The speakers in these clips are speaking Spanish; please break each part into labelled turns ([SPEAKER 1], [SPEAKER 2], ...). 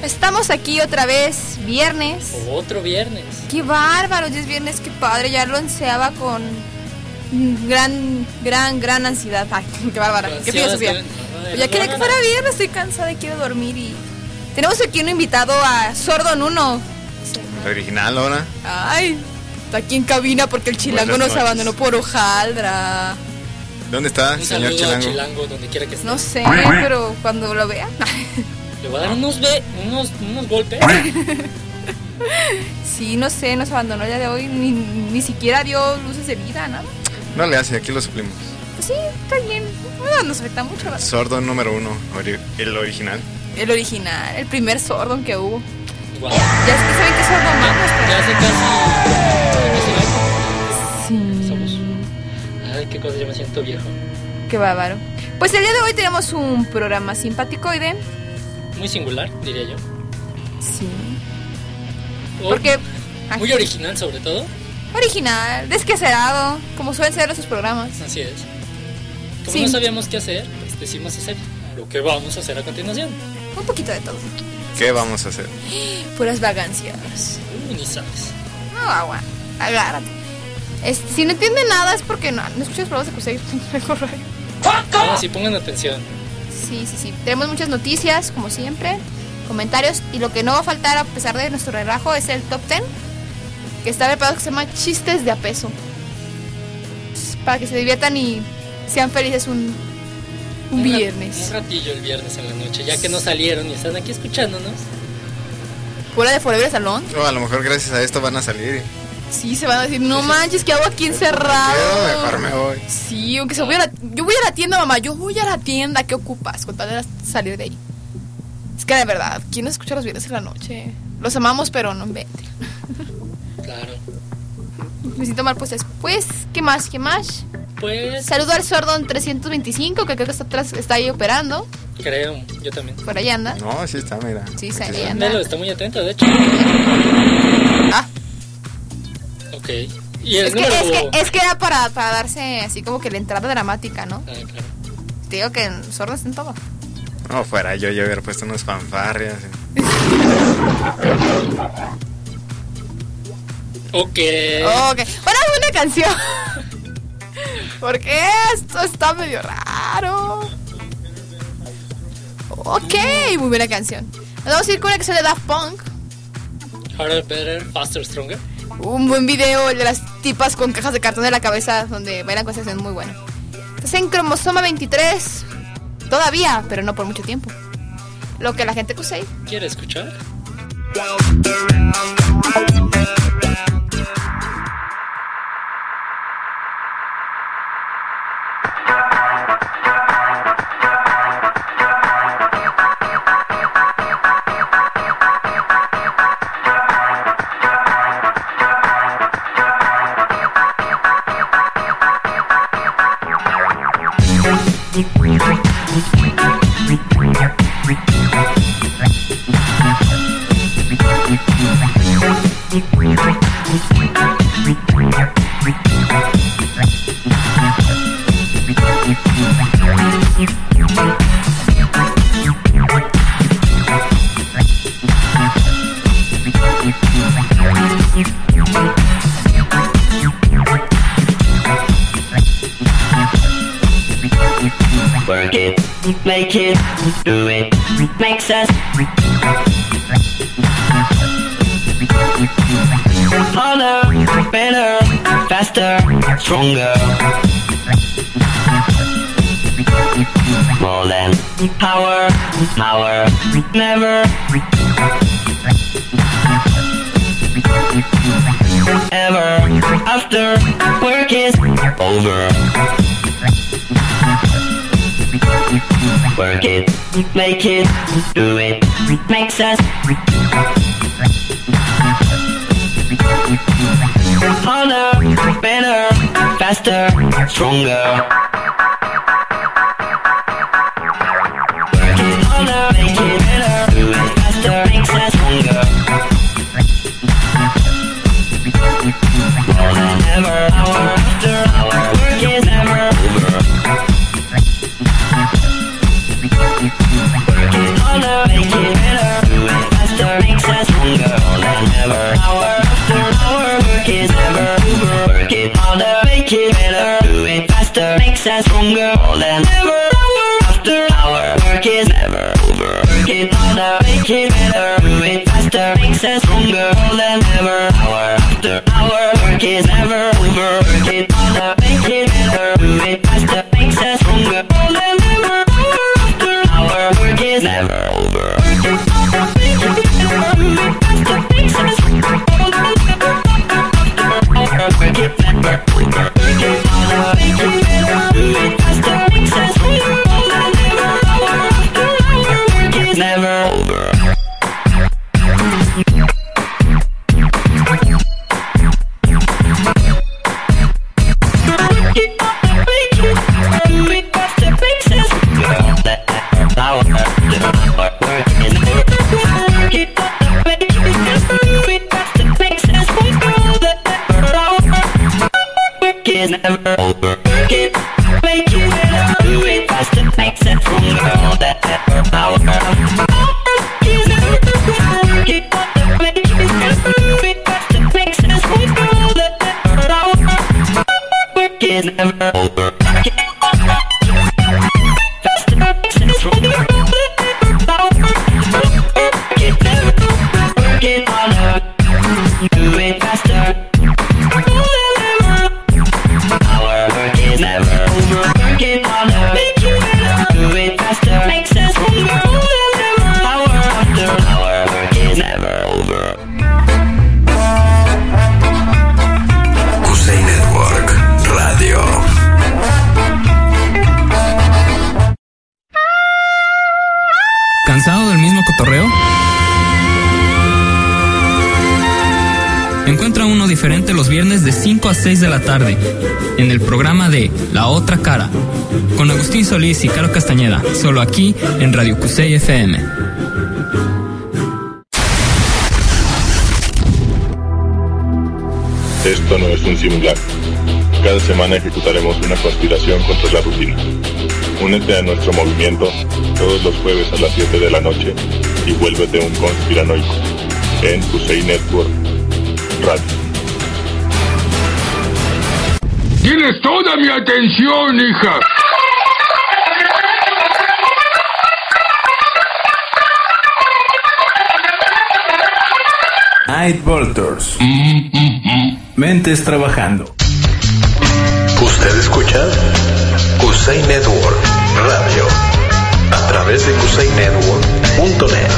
[SPEAKER 1] Estamos aquí otra vez, viernes.
[SPEAKER 2] Otro viernes.
[SPEAKER 1] Qué bárbaro, ya es viernes, qué padre. Ya lo ansiaba con gran ansiedad. Ay, qué bárbara, qué filosofía. Ya quería que fuera viernes, estoy cansada y quiero dormir. Y tenemos aquí un invitado a Sordo Nuno.
[SPEAKER 3] El original ahora.
[SPEAKER 1] Ay, está aquí en cabina porque el chilango nos abandonó por hojaldra.
[SPEAKER 3] ¿Dónde está,
[SPEAKER 2] Un
[SPEAKER 3] señor
[SPEAKER 2] saludo
[SPEAKER 3] Chilango?
[SPEAKER 2] Chilango, donde quiera que esté.
[SPEAKER 1] No sé, pero cuando lo vea.
[SPEAKER 2] Le voy a dar unos golpes.
[SPEAKER 1] Sí, no sé, nos abandonó el día de hoy. Ni siquiera dio luces de vida, nada.
[SPEAKER 3] No le hace, aquí lo suplimos.
[SPEAKER 1] Pues sí, está bien. No nos afecta mucho, ¿verdad?
[SPEAKER 3] Sordo número 1, el original.
[SPEAKER 1] El original, el primer Sordon que hubo.
[SPEAKER 2] Wow.
[SPEAKER 1] Ya es que saben que Sordon vamos, pero...
[SPEAKER 2] Ya hace casi
[SPEAKER 1] Sí.
[SPEAKER 2] somos. Ay, qué cosa, yo me siento viejo.
[SPEAKER 1] Qué bárbaro. Pues el día de hoy tenemos un programa simpaticoide.
[SPEAKER 2] Muy singular, diría yo.
[SPEAKER 1] Sí.
[SPEAKER 2] Oh,
[SPEAKER 1] Porque...
[SPEAKER 2] muy original, sobre todo.
[SPEAKER 1] Original, desquacerado, como suelen ser esos programas.
[SPEAKER 2] Así es. Como
[SPEAKER 1] Sí.
[SPEAKER 2] no sabíamos qué hacer, pues decidimos hacer lo que vamos a hacer a continuación.
[SPEAKER 1] Un poquito de todo.
[SPEAKER 3] ¿Qué vamos a hacer?
[SPEAKER 1] Puras vagancias.
[SPEAKER 2] Ni sabes.
[SPEAKER 1] No, agua. Agárrate. Si no entienden nada es porque no escuchas programas de Cruzeiro.
[SPEAKER 2] Ahora sí, pongan atención.
[SPEAKER 1] Sí. Tenemos muchas noticias, como siempre. Comentarios. Y lo que no va a faltar, a pesar de nuestro relajo, es el top 10. Que está preparado, que se llama Chistes de a peso. Para que se diviertan y sean felices un viernes.
[SPEAKER 2] Un ratillo el viernes en la noche, ya que no salieron y están aquí escuchándonos.
[SPEAKER 1] ¿Fuera de Forever Salón?
[SPEAKER 3] O a lo mejor gracias a esto van a salir.
[SPEAKER 1] Sí, se van a decir, no manches, ¿qué hago aquí encerrado?
[SPEAKER 3] Yo mejor me voy.
[SPEAKER 1] Sí, aunque yo voy a la tienda, mamá, yo voy a la tienda, ¿qué ocupas? Con tal de salir de ahí. Es que de verdad, ¿quién no escucha los viernes en la noche? Los amamos, pero no inventen.
[SPEAKER 2] Claro.
[SPEAKER 1] Me siento mal, pues después, ¿qué más?
[SPEAKER 2] Pues
[SPEAKER 1] Saludo al Sordon 325, que creo que está ahí operando.
[SPEAKER 2] creo, yo también.
[SPEAKER 1] Por ahí anda.
[SPEAKER 3] No, sí está, mira.
[SPEAKER 1] Sí,
[SPEAKER 3] Aquí
[SPEAKER 1] ahí
[SPEAKER 3] está.
[SPEAKER 1] anda.
[SPEAKER 2] Melo está muy atento, de hecho.
[SPEAKER 1] Ah,
[SPEAKER 2] Ok. Y el número...
[SPEAKER 1] es que era para darse así como que la entrada dramática, ¿no?
[SPEAKER 2] Ah, claro.
[SPEAKER 1] Te digo que en Sordon está en todo.
[SPEAKER 3] No, fuera yo hubiera puesto unas fanfarrias.
[SPEAKER 2] Ok.
[SPEAKER 1] Ok, bueno, una canción. Porque esto está medio raro. Ok, muy buena canción. Nos vamos a ir con una canción de Daft Punk.
[SPEAKER 2] Harder, better, faster, stronger.
[SPEAKER 1] Un buen video, el de las tipas con cajas de cartón en la cabeza, donde bailan con esa canción muy buena. Estás en Cromosoma 23. Todavía, pero no por mucho tiempo. Lo que la gente quiere.
[SPEAKER 2] ¿Quiere escuchar?
[SPEAKER 4] Work it, make it, do it, makes us harder, better, faster, stronger. More than power, never ever after work is over. Work it, make it, do it, makes us harder, better, faster, stronger. Work it harder, make it better, do it faster, makes us stronger. More than ever, hour after hour, work is never over. Work it harder, make it better, do it faster. makes us stronger than ever. After hour, work is never over. Work it harder, make it better. Do it faster, makes us stronger than ever. Hour after hour, work is never over. Work it harder, make it better. Do it faster, makes us stronger than ever. Hour after hour, work is never over. Work it harder, make it better. Do it faster, makes us stronger than ever. Work it never over. Work it harder, make it better. Do it faster, makes us stronger than ever. Hour after hour, work is never over. Never over. Work it, make it better. Do it faster, makes it stronger than ever. Power. Work is never over. Work it, make it better. Do it faster, makes it stronger than ever. Power. Work is never over. Work it faster, makes it stronger than ever. Power. Work it never over. Work it harder. Do it faster. Never over, work it harder, make it better, do it faster, makes us stronger than ever. Hour after hour, work is never over.
[SPEAKER 5] Kusei Network Radio.
[SPEAKER 6] ¿Cansado del mismo cotorreo? Encuentra uno diferente los viernes de 5 a 6 de la tarde en el programa de La Otra Cara con Agustín Solís y Caro Castañeda, solo aquí en Radio Kusei FM.
[SPEAKER 7] Esto no es un simulacro. Cada semana ejecutaremos una conspiración contra la rutina. Únete a nuestro movimiento todos los jueves a las 7 de la noche y vuélvete un conspiranoico en Kusei Network Radio.
[SPEAKER 8] Tienes toda mi atención, hija.
[SPEAKER 5] Night Voltors. Mentes trabajando.
[SPEAKER 9] Usted escucha Kusei Network Radio a través de kuseinetwork.net.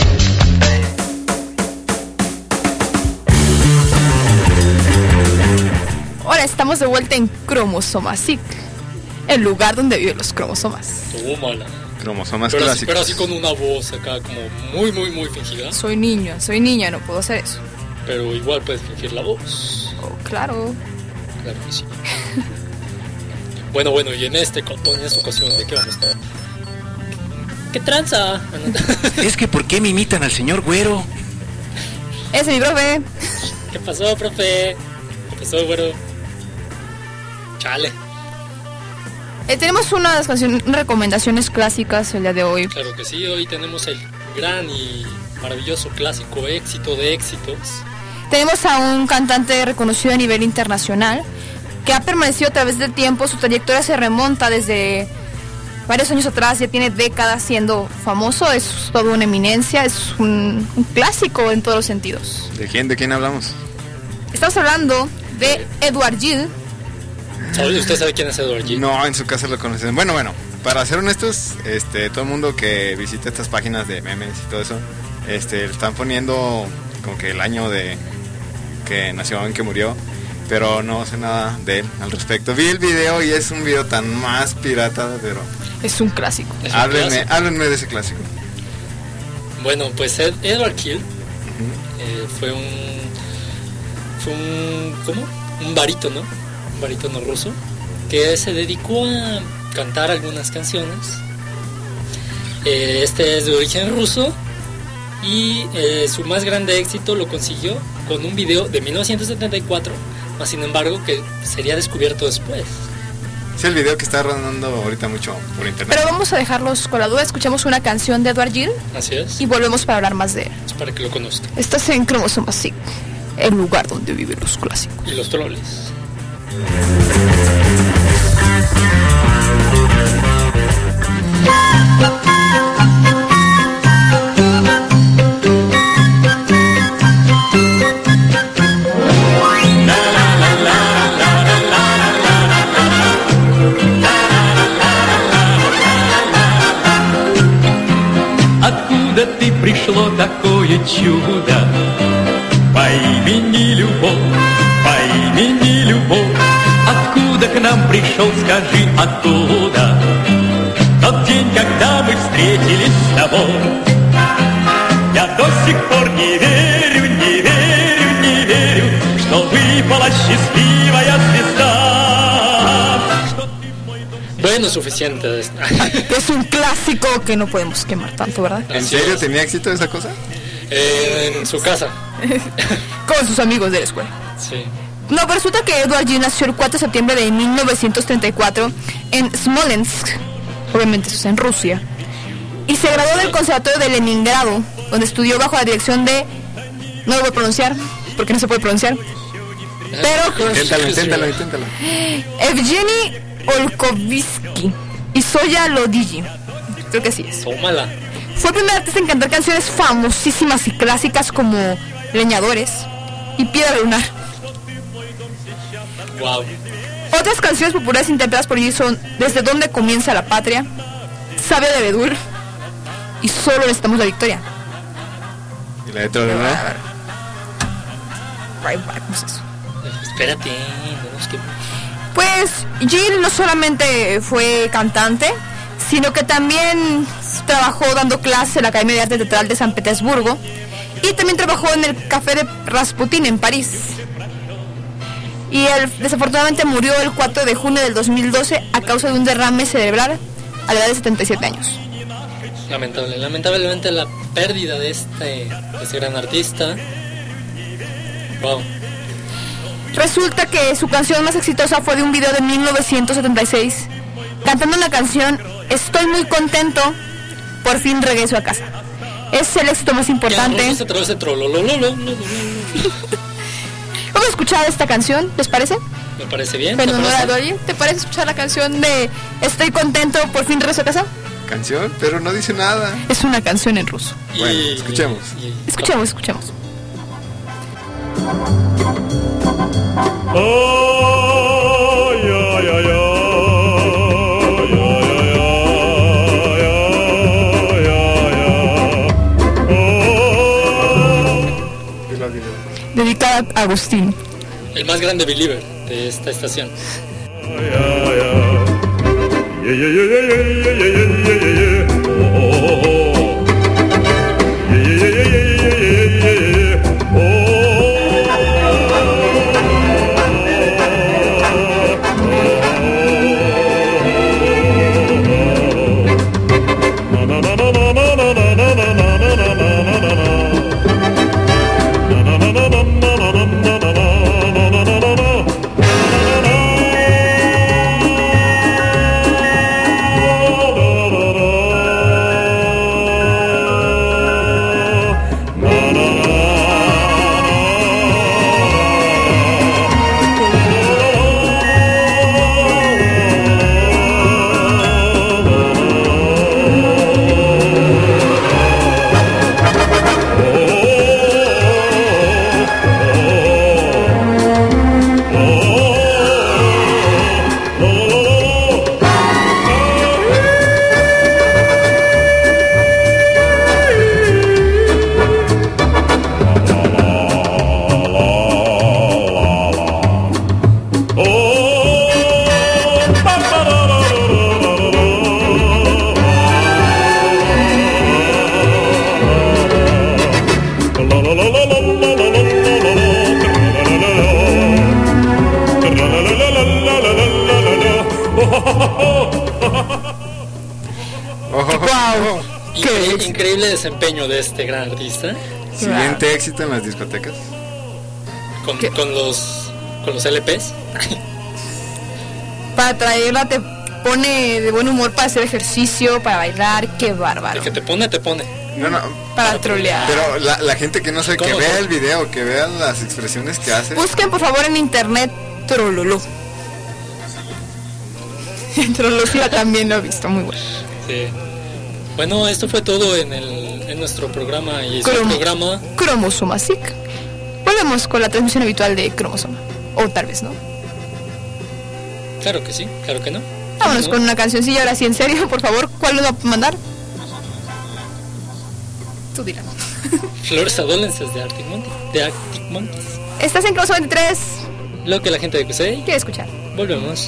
[SPEAKER 1] Ahora estamos de vuelta en Cromosomasic, el lugar donde viven los cromosomas.
[SPEAKER 2] Tómala.
[SPEAKER 3] Cromosomas
[SPEAKER 2] Pero
[SPEAKER 3] clásicos.
[SPEAKER 2] así con una voz acá como muy fingida.
[SPEAKER 1] Soy niña, no puedo hacer eso.
[SPEAKER 2] Pero igual puedes fingir la voz.
[SPEAKER 1] Oh, claro.
[SPEAKER 2] Claro que sí. Bueno, y en esta ocasión, ¿de qué vamos a estar? ¿Qué tranza?
[SPEAKER 5] Es que ¿por qué me imitan al señor Güero?
[SPEAKER 1] Ese mi profe.
[SPEAKER 2] ¿Qué pasó, profe? ¿Qué pasó, güero? Chale.
[SPEAKER 1] Tenemos unas recomendaciones clásicas el día de hoy.
[SPEAKER 2] Claro que sí, hoy tenemos el gran y maravilloso clásico éxito de éxitos.
[SPEAKER 1] Tenemos a un cantante reconocido a nivel internacional que ha permanecido a través del tiempo. Su trayectoria se remonta desde varios años atrás, ya tiene décadas siendo famoso, es toda una eminencia, es un clásico en todos los sentidos.
[SPEAKER 3] ¿De quién hablamos?
[SPEAKER 1] Estamos hablando de Edward Gill.
[SPEAKER 2] ¿Usted sabe quién es Edward Gill?
[SPEAKER 3] No, en su casa lo conocen. Bueno, para ser honestos, todo el mundo que visita estas páginas de memes y todo eso, están poniendo como que el año de que nació, en que murió, pero no sé nada de él al respecto. Vi el video y es un video tan más pirata, pero
[SPEAKER 1] es un clásico.
[SPEAKER 3] Háblenme de ese clásico.
[SPEAKER 2] Bueno, pues Edward Gill fue un barítono ruso que se dedicó a cantar algunas canciones. Este es de origen ruso y su más grande éxito lo consiguió con un video de 1974, más sin embargo que sería descubierto después.
[SPEAKER 3] Sí, el video que está rodando ahorita mucho por internet.
[SPEAKER 1] Pero vamos a dejarlos con la duda, escuchamos una canción de Edward Gill.
[SPEAKER 2] Así es.
[SPEAKER 1] Y volvemos para hablar más de él.
[SPEAKER 2] Es para que lo conozcan.
[SPEAKER 1] Estás en Cromosomasic, el lugar donde viven los clásicos.
[SPEAKER 2] Y los troles.
[SPEAKER 10] ты пришло такое чудо по имени Любовь, по имени Любовь. Откуда к нам пришел, скажи, оттуда. Тот день, когда мы встретились с тобой, я до сих пор не верю, не верю, не верю, что выпала счастливая звезда.
[SPEAKER 2] Bueno, suficiente de esto.
[SPEAKER 1] Es un clásico que no podemos quemar tanto, ¿verdad?
[SPEAKER 3] ¿En serio tenía éxito esa cosa?
[SPEAKER 2] En su casa.
[SPEAKER 1] Con sus amigos de la escuela.
[SPEAKER 2] Sí.
[SPEAKER 1] No, pero resulta que Edward G. nació el 4 de septiembre de 1934 en Smolensk, obviamente eso es en Rusia, y se graduó del Conservatorio de Leningrado, donde estudió bajo la dirección de... No lo voy a pronunciar, porque no se puede pronunciar, pero...
[SPEAKER 3] Inténtalo.
[SPEAKER 1] Evgeny Olkovsky y Zoya Lodigi. Creo que sí es.
[SPEAKER 2] Tómala.
[SPEAKER 1] Fue el primer artista en cantar canciones famosísimas y clásicas como Leñadores y Piedra Lunar.
[SPEAKER 2] Wow.
[SPEAKER 1] Otras canciones populares interpretadas por G son Desde dónde comienza la patria, Sabia de Bedur y Solo necesitamos la victoria.
[SPEAKER 3] ¿Y la de Trololá?
[SPEAKER 1] ¿Cómo es eso?
[SPEAKER 2] Espérate, no es que...
[SPEAKER 1] Pues Jill no solamente fue cantante, sino que también trabajó dando clases en la Academia de Arte Teatral de San Petersburgo y también trabajó en el Café de Rasputin en París. Y él desafortunadamente murió el 4 de junio del 2012 a causa de un derrame cerebral a la edad de 77 años.
[SPEAKER 2] Lamentablemente la pérdida de este gran artista. Wow.
[SPEAKER 1] Resulta que su canción más exitosa fue de un video de 1976, cantando la canción Estoy muy contento, por fin regreso a casa. Es el éxito más importante. Vamos a escuchar esta canción, ¿les parece?
[SPEAKER 2] Me parece bien.
[SPEAKER 1] Pero no era Dory. ¿Te parece escuchar la canción de Estoy contento, por fin regreso a casa?
[SPEAKER 3] ¿Canción? Pero no dice nada.
[SPEAKER 1] Es una canción en ruso.
[SPEAKER 3] Bueno, escuchemos.
[SPEAKER 1] Escuchemos. Dedicada a Agustín,
[SPEAKER 2] el más grande believer de esta estación. Increíble desempeño de este gran artista.
[SPEAKER 3] Siguiente éxito en las discotecas.
[SPEAKER 2] Con los LPs.
[SPEAKER 1] Para traerla te pone de buen humor para hacer ejercicio, para bailar, qué bárbaro.
[SPEAKER 2] El que te pone.
[SPEAKER 3] No.
[SPEAKER 1] Para trolear.
[SPEAKER 3] Pero la gente que no sabe, que vea el video, que vea las expresiones que hace.
[SPEAKER 1] Busquen por favor en internet Trololó. Trololó también lo he visto, muy bueno.
[SPEAKER 2] Sí. Bueno, esto fue todo en nuestro programa y su programa
[SPEAKER 1] Cromosoma SIC. Volvemos con la transmisión habitual de Cromosoma. O tal vez no.
[SPEAKER 2] Claro que sí, claro que no.
[SPEAKER 1] Vámonos con una cancioncilla ahora sí, en serio, por favor. ¿Cuál nos va a mandar? Tú dirás.
[SPEAKER 2] Flores Adolescentes de Arctic Monkeys.
[SPEAKER 1] Estás en Crossover 23.
[SPEAKER 2] Lo que la gente de Kusei
[SPEAKER 1] quiere escuchar.
[SPEAKER 2] Volvemos.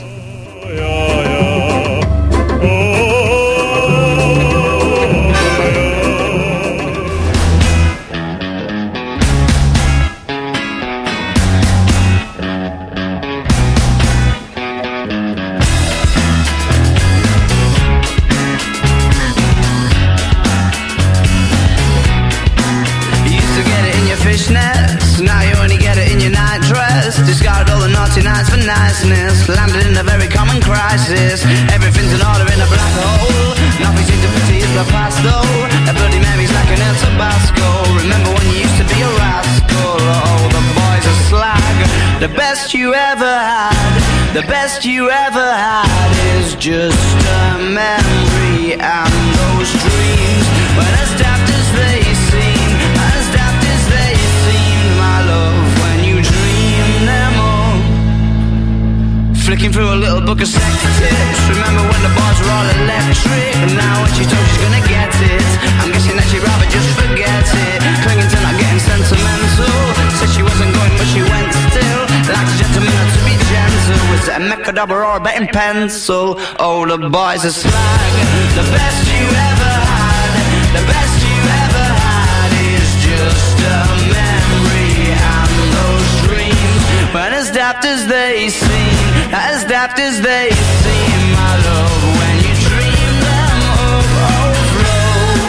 [SPEAKER 11] Fishnets, now you only get it in your night dress. Discarded all the naughty nights for niceness. Landed in a very common crisis. Everything's in order in a black hole. Nothing seems to fatigue the past though. A Bloody Mary's like an El Tabasco. Remember when you used to be a rascal? Oh, the boys are slag. The best you ever had, the best you ever had is just a memory. And those dreams, when as daft as they seem, as daft as they seem, my love, when you dream them up. Flicking through a little book of sex tips. Remember when the bars were all electric? And now when she told she's gonna get it, I'm guessing that she'd rather just forget it. Clinging to not getting sentimental. Said she wasn't going but she went still. Like a gentleman had to be gentle. Was it a Mechadabra or a betting pencil? Oh, the boys are slag. The best you ever had, the best you ever had is just a memory. And those dreams, but as daft as they seem, as daft as they seem, my love, when you dream them up, oh, flow.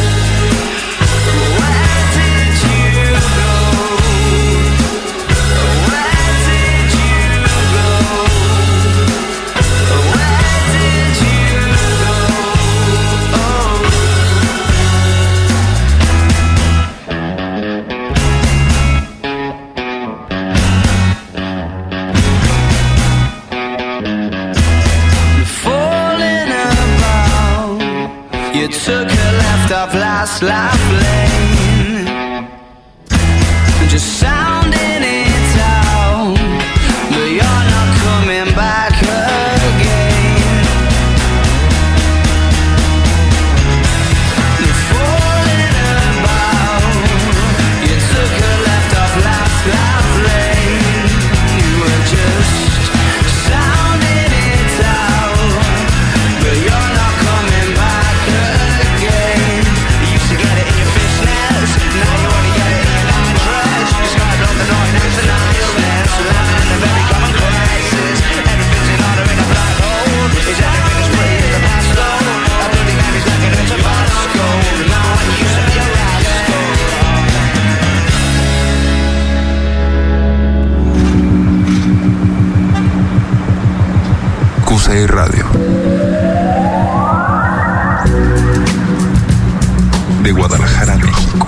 [SPEAKER 11] Where did you go? Where did you go? Where did you go? Oh. Falling about, you took a left off last life lane, just sounding it out, but you're not coming back again. Falling about, you took a left off last life lane, you were just sounding it out, but you're not coming back again. You used to get it in your fishnets, now you only get it in your night dress. You described all the noise and the niceness, landing in a very common crisis. Everything's in order in a black hole. Is everything as pretty as a pastel? A Bloody Mary's like an El Tabasco. Now I used to be a rascal.
[SPEAKER 5] Kusei Radio. De Guadalajara, México.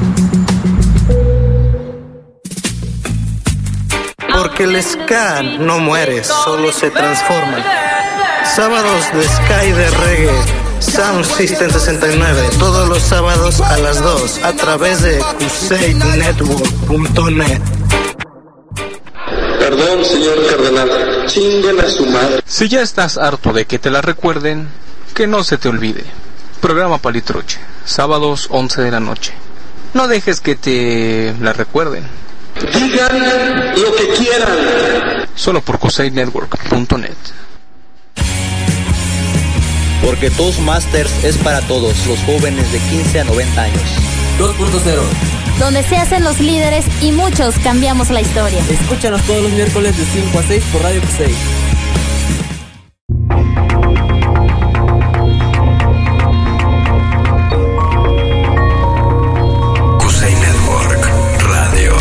[SPEAKER 12] Porque el ska no muere, solo se transforma. Sábados de ska y de reggae. Sound System 69. Todos los sábados a las 2 a través de kusainetwork.net.
[SPEAKER 9] Perdón, señor cardenal, chinguen a su madre.
[SPEAKER 13] Si ya estás harto de que te la recuerden, que no se te olvide. Programa Palitruche, sábados 11 de la noche. No dejes que te la recuerden.
[SPEAKER 9] Digan lo que quieran.
[SPEAKER 13] Solo por kusainetwork.net.
[SPEAKER 14] Porque Toastmasters es para todos los jóvenes de 15 a 90 años.
[SPEAKER 15] 2.0,
[SPEAKER 16] donde se hacen los líderes y muchos cambiamos la historia.
[SPEAKER 15] Escúchanos todos los miércoles de 5 a 6 por Radio Kusei.
[SPEAKER 5] Kusei Network Radio.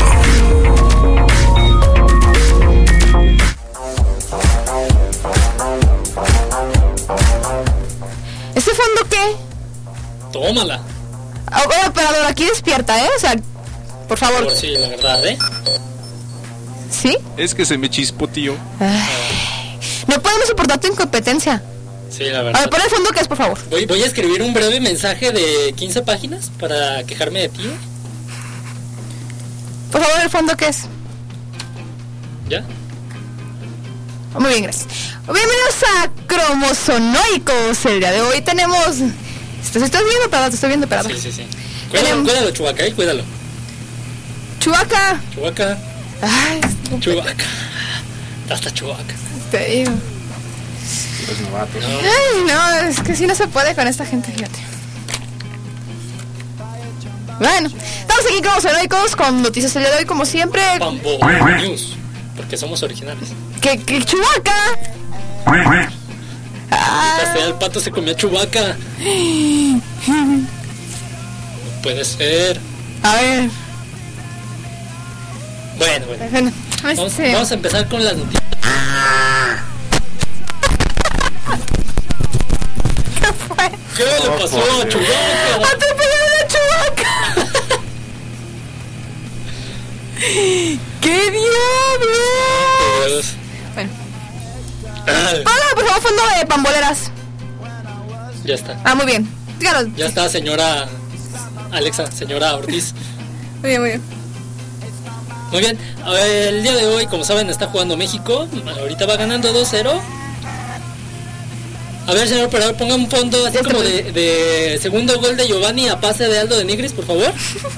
[SPEAKER 1] ¿Ese fondo qué?
[SPEAKER 2] Tómala.
[SPEAKER 1] Oye, operador, aquí despierta, ¿eh? O sea, por favor.
[SPEAKER 2] Por sí, la verdad, ¿eh?
[SPEAKER 1] ¿Sí?
[SPEAKER 17] Es que se me chispoteó.
[SPEAKER 1] No podemos soportar tu incompetencia.
[SPEAKER 2] Sí, la verdad.
[SPEAKER 1] A ver, pon el fondo que es, por favor.
[SPEAKER 2] Voy a escribir un breve mensaje de 15 páginas para quejarme de ti.
[SPEAKER 1] Por favor, el fondo que es.
[SPEAKER 2] ¿Ya?
[SPEAKER 1] Muy bien, gracias. Bienvenidos a Cromosonoicos. El día de hoy tenemos... ¿Estás viendo, Parado? Te estoy viendo, Parado.
[SPEAKER 2] Sí. Cuídalo, Chewbacca, cuídalo.
[SPEAKER 1] Chewbacca. Ay,
[SPEAKER 2] Chewbacca. Hasta Chewbacca.
[SPEAKER 1] Te digo.
[SPEAKER 3] Los novatos.
[SPEAKER 1] Ay, no, es que sí no se puede con esta gente, fíjate. Bueno, estamos aquí como Zonoicos con noticias el día de hoy, como siempre.
[SPEAKER 2] Pambo News, porque somos originales.
[SPEAKER 1] ¿Qué Chewbacca?
[SPEAKER 2] El pato se comió a Chewbacca. No puede ser.
[SPEAKER 1] A ver.
[SPEAKER 2] Bueno. Vamos a empezar con las noticias.
[SPEAKER 1] ¿Qué fue?
[SPEAKER 2] ¿Qué le pasó a Chewbacca?
[SPEAKER 1] ¡Atropellaron a Chewbacca! ¡Qué diablos! Bueno. Hola, por favor, fondo de pamboleras.
[SPEAKER 2] Ya está.
[SPEAKER 1] Muy bien. Díganos.
[SPEAKER 2] Ya está, señora Alexa, señora Ortiz.
[SPEAKER 1] Muy bien.
[SPEAKER 2] Muy bien, el día de hoy, como saben, está jugando México. Ahorita va ganando 2-0. A ver, señor operador, ponga un fondo así como de segundo gol de Giovanni a pase de Aldo de Nigris, por favor.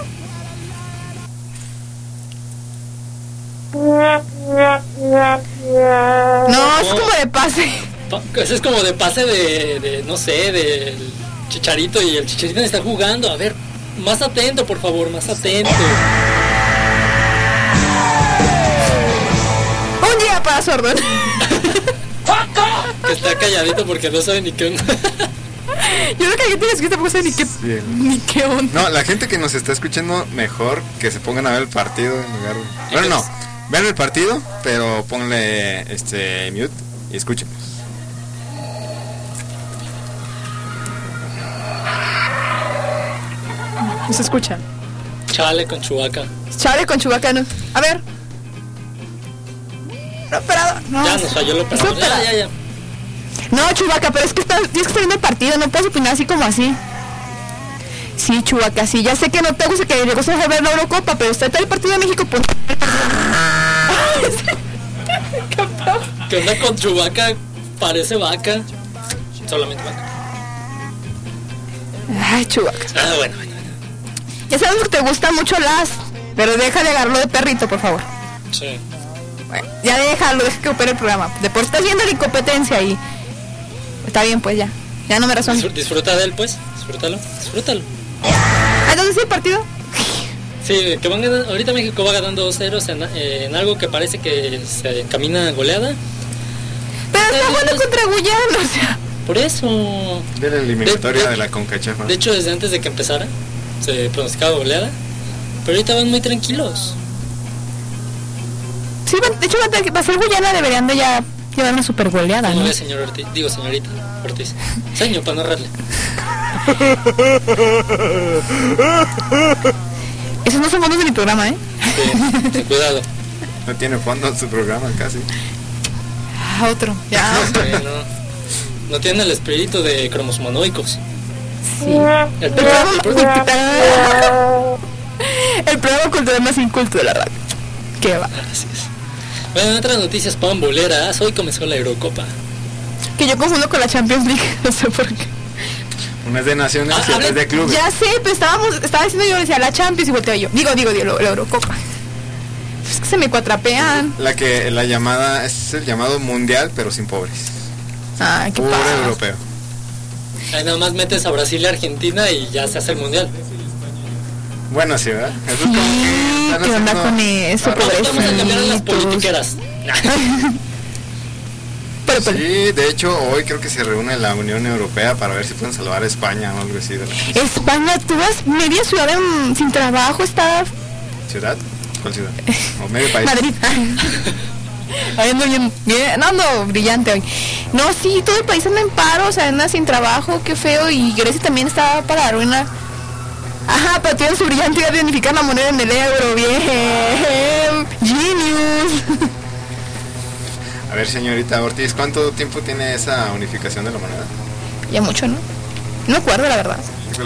[SPEAKER 1] No, es como de pase.
[SPEAKER 2] Eso es como de pase de no sé, del Chicharito, y el Chicharito está jugando. A ver, más atento, por favor, más atento.
[SPEAKER 1] Un día para Sordón.
[SPEAKER 2] Que está calladito porque no sabe ni qué onda.
[SPEAKER 1] Yo creo que aquí tienes que tampoco sabe ni qué onda.
[SPEAKER 3] No, la gente que nos está escuchando, mejor que se pongan a ver el partido en lugar de... Bueno, no, vean el partido, pero ponle mute y escúchenos.
[SPEAKER 1] No se escucha.
[SPEAKER 2] Chale con Chewbacca.
[SPEAKER 1] No. A ver. No, operador. No.
[SPEAKER 2] Ya nos falló el operador. Ya.
[SPEAKER 1] No, Chewbacca, pero es que tienes que estar viendo el partido, no puedes opinar así como así. Sí, Chewbacca, sí, ya sé que no te gusta que le gusta ver la Eurocopa, pero usted está el partido de México, pues.
[SPEAKER 2] ¿Qué onda con Chewbacca? Parece vaca. Solamente vaca.
[SPEAKER 1] Ay, Chewbacca.
[SPEAKER 2] Bueno.
[SPEAKER 1] Ya sabemos que te gustan mucho pero deja de agarrarlo de perrito, por favor.
[SPEAKER 2] Sí.
[SPEAKER 1] Bueno, ya deja que opere el programa. De por estás viendo la incompetencia ahí. Está bien, pues ya no me razón.
[SPEAKER 2] Disfruta de él, pues. Disfrútalo.
[SPEAKER 1] Entonces, ¿sí el partido?
[SPEAKER 2] Sí, que van ganando. Ahorita México va ganando 2-0 en algo que parece que se encamina goleada.
[SPEAKER 1] Pero está jugando contra Guyana, o sea.
[SPEAKER 2] Por eso.
[SPEAKER 3] De la eliminatoria de la CONCACHAF.
[SPEAKER 2] De hecho, desde antes de que empezara, se pronosticaba goleada. Pero ahorita van muy tranquilos.
[SPEAKER 1] Sí, de hecho va a ser Guyana, deberían de ya llevar una super goleada, ¿no?
[SPEAKER 2] ¿Cómo ve, señor Ortiz? Digo, señorita Ortiz. Señor, para no errarle.
[SPEAKER 1] Esos no son fondos de mi programa, ¿eh?
[SPEAKER 2] Sí, cuidado.
[SPEAKER 3] No tiene fondo en su programa casi.
[SPEAKER 1] Otro, ya.
[SPEAKER 2] No tiene el espíritu de cromosomanoicos.
[SPEAKER 1] Sí. El programa cultural más inculto de la radio. ¿Qué va?
[SPEAKER 2] Así es. Bueno, en otras noticias pamboleras, hoy comenzó la Eurocopa.
[SPEAKER 1] Que yo confundo con la Champions League, no sé por qué.
[SPEAKER 3] Una es de naciones y otra es de clubes.
[SPEAKER 1] Ya sé, pero estaba diciendo yo, decía la Champions y volteo yo. Digo, la Eurocopa. Es que se me cuatrapean.
[SPEAKER 3] La llamada, es el llamado mundial, pero sin pobres.
[SPEAKER 1] Qué
[SPEAKER 3] pobre europeo.
[SPEAKER 2] Ahí nada más metes a Brasil y Argentina y ya se hace el mundial.
[SPEAKER 3] Bueno, sí, ¿verdad? Eso
[SPEAKER 1] sí, es como ¿qué onda con eso?
[SPEAKER 2] Vamos a cambiar las politiqueras.
[SPEAKER 3] Sí, de hecho, hoy creo que se reúne la Unión Europea para ver si pueden salvar a España o algo así.
[SPEAKER 1] España, tú vas media ciudad sin trabajo, está...
[SPEAKER 3] ¿Ciudad? ¿Cuál ciudad? ¿O medio país?
[SPEAKER 1] Madrid. Ando brillante hoy. No, sí, todo el país anda en paro, o sea, anda sin trabajo, qué feo. Y Grecia también está para la ruina. Ajá, pero tienen su brillante idea de unificar la moneda en el euro. Bien, genius.
[SPEAKER 3] A ver, señorita Ortiz, ¿cuánto tiempo tiene esa unificación de la moneda?
[SPEAKER 1] Ya mucho, ¿no? No me acuerdo, la verdad.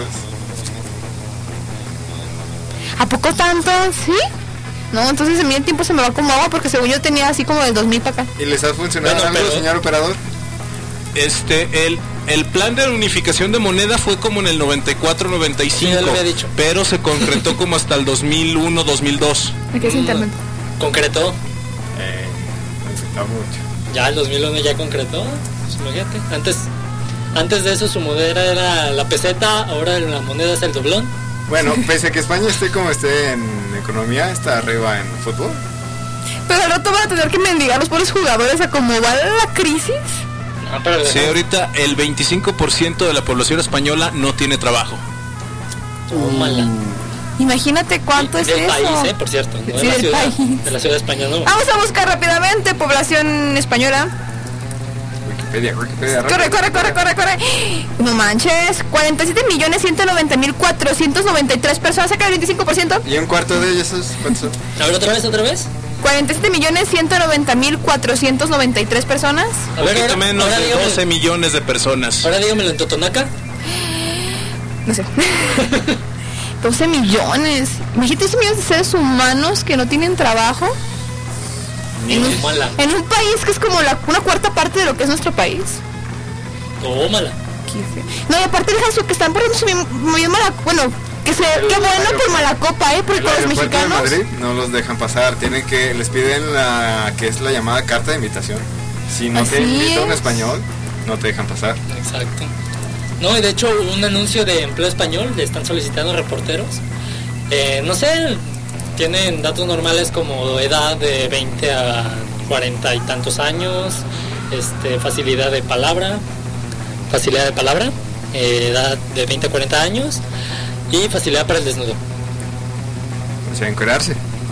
[SPEAKER 1] ¿A poco tanto? ¿Sí? No, entonces en mi tiempo se me va como agua porque según yo tenía así como del 2000 para acá.
[SPEAKER 3] ¿Y les ha funcionado algo, señor operador?
[SPEAKER 17] el plan de unificación de moneda fue como en el 94-95,
[SPEAKER 2] Sí, ya lo había dicho.
[SPEAKER 17] pero se concretó como hasta el 2001-2002.
[SPEAKER 1] ¿Qué es internet?
[SPEAKER 2] ¿Concretó?
[SPEAKER 3] Está mucho.
[SPEAKER 2] Ya el 2001 ya concretó. Pues imagínate. Antes de eso su moneda era la peseta, ahora la moneda es el doblón.
[SPEAKER 3] Bueno, pese a que España esté como esté en economía, está arriba en fútbol.
[SPEAKER 1] Pero al rato van a tener que mendigar los pobres jugadores a cómo va la crisis.
[SPEAKER 17] Sí, ahorita el 25% de la población española no tiene trabajo.
[SPEAKER 2] Tómala.
[SPEAKER 1] Imagínate cuánto es
[SPEAKER 2] Del
[SPEAKER 1] eso.
[SPEAKER 2] país, por cierto, no
[SPEAKER 1] Sí,
[SPEAKER 2] de la
[SPEAKER 1] del
[SPEAKER 2] ciudad.
[SPEAKER 1] país.
[SPEAKER 2] De la ciudad española, no.
[SPEAKER 1] Vamos a buscar rápidamente población española.
[SPEAKER 3] Wikipedia.
[SPEAKER 1] Corre. No manches, 47.190.493 personas, cerca del 25%.
[SPEAKER 3] ¿Y un cuarto de ellos cuántos son?
[SPEAKER 2] A ver, otra vez.
[SPEAKER 1] 47.190.493 personas.
[SPEAKER 2] A ver,
[SPEAKER 17] Poquito menos
[SPEAKER 2] ahora
[SPEAKER 17] de
[SPEAKER 2] dígame.
[SPEAKER 17] 12 millones de personas.
[SPEAKER 2] Ahora dígamelo en Totonaca.
[SPEAKER 1] No sé. 12 millones. Imagínate 12 millones de seres humanos que no tienen trabajo.
[SPEAKER 2] Tómala.
[SPEAKER 1] En un país que es como una cuarta parte de lo que es nuestro país.
[SPEAKER 2] Tómala.
[SPEAKER 1] No, y aparte deja eso que están poniendo muy mala. Bueno, qué bueno por mala copa, porque
[SPEAKER 3] El
[SPEAKER 1] con los
[SPEAKER 3] aeropuerto de
[SPEAKER 1] mexicanos.
[SPEAKER 3] Madrid no los dejan pasar, les piden que es la llamada carta de invitación. Si no te
[SPEAKER 1] Así
[SPEAKER 3] invita un
[SPEAKER 1] es.
[SPEAKER 3] español, no te dejan pasar.
[SPEAKER 2] Exacto. No, y de hecho un anuncio de empleo español, le están solicitando reporteros. No sé, tienen datos normales como edad de 20 a 40 y tantos años, facilidad de palabra, edad de 20 a 40 años y facilidad para el desnudo.
[SPEAKER 3] O sea, encuerarse.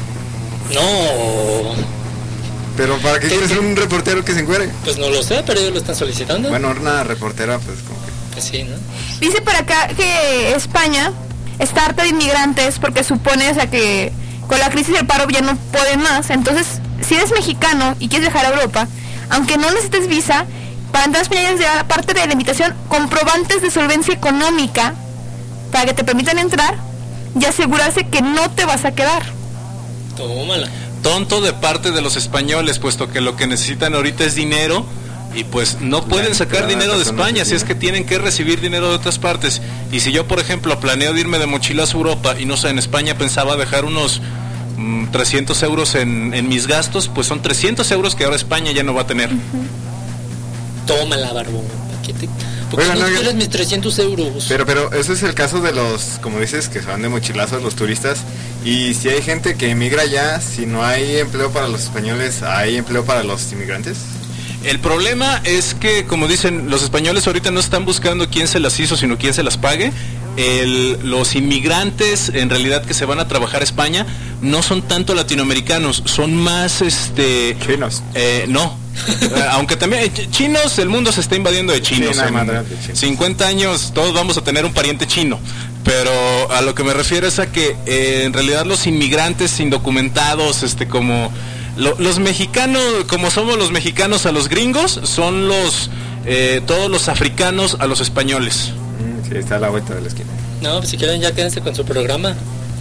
[SPEAKER 2] No.
[SPEAKER 3] ¿Pero para qué quieres un reportero que se encuere?
[SPEAKER 2] Pues no lo sé, pero ellos lo están solicitando.
[SPEAKER 3] Bueno, una reportera, pues como que...
[SPEAKER 2] Pues sí, ¿no?
[SPEAKER 1] Dice por acá que España está harta de inmigrantes porque supone, o sea, que con la crisis del paro ya no pueden más. Entonces, si eres mexicano y quieres viajar a Europa, aunque no necesites visa, para entrar a España debes llevar, aparte de la invitación, comprobantes de solvencia económica para que te permitan entrar y asegurarse que no te vas a quedar.
[SPEAKER 2] Tómala.
[SPEAKER 17] Tonto de parte de los españoles, puesto que lo que necesitan ahorita es dinero y pues no pueden sacar dinero de España, si es que tienen que recibir dinero de otras partes. Y si yo, por ejemplo, planeo de irme de mochilas a Europa y no sé, en España pensaba dejar unos 300 euros en mis gastos, pues son 300 euros que ahora España ya no va a tener.
[SPEAKER 2] Tómala, barbón. Porque no quieres mis 300 euros.
[SPEAKER 3] Pero ese es el caso de los, como dices, que se van de mochilazos los turistas. Y si hay gente que emigra ya, si no hay empleo para los españoles, ¿hay empleo para los inmigrantes?
[SPEAKER 17] El problema es que, como dicen, los españoles ahorita no están buscando quién se las hizo, sino quién se las pague. Los inmigrantes, en realidad, que se van a trabajar a España, no son tanto latinoamericanos, son más,
[SPEAKER 3] chinos.
[SPEAKER 17] No. Aunque también chinos, el mundo se está invadiendo de chinos.
[SPEAKER 3] Sí,
[SPEAKER 17] En 50 años todos vamos a tener un pariente chino. Pero a lo que me refiero es a que en realidad los inmigrantes indocumentados, como los mexicanos, como somos los mexicanos a los gringos, son todos los africanos a los españoles.
[SPEAKER 3] Sí, está a la vuelta de la esquina.
[SPEAKER 2] No, pues si quieren ya quédense con su programa.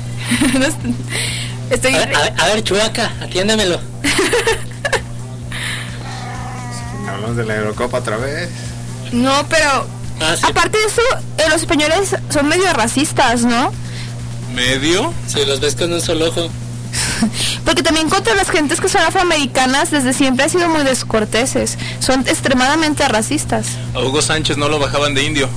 [SPEAKER 2] A ver, Chubaca, atiéndemelo.
[SPEAKER 3] Hablamos de la Eurocopa otra vez.
[SPEAKER 1] No, pero
[SPEAKER 2] sí.
[SPEAKER 1] Aparte de eso, los españoles son medio racistas, ¿no?
[SPEAKER 17] ¿Medio?
[SPEAKER 2] Sí, los ves con un solo ojo.
[SPEAKER 1] Porque también contra las gentes que son afroamericanas desde siempre han sido muy descorteses. Son extremadamente racistas.
[SPEAKER 17] A Hugo Sánchez no lo bajaban de indio.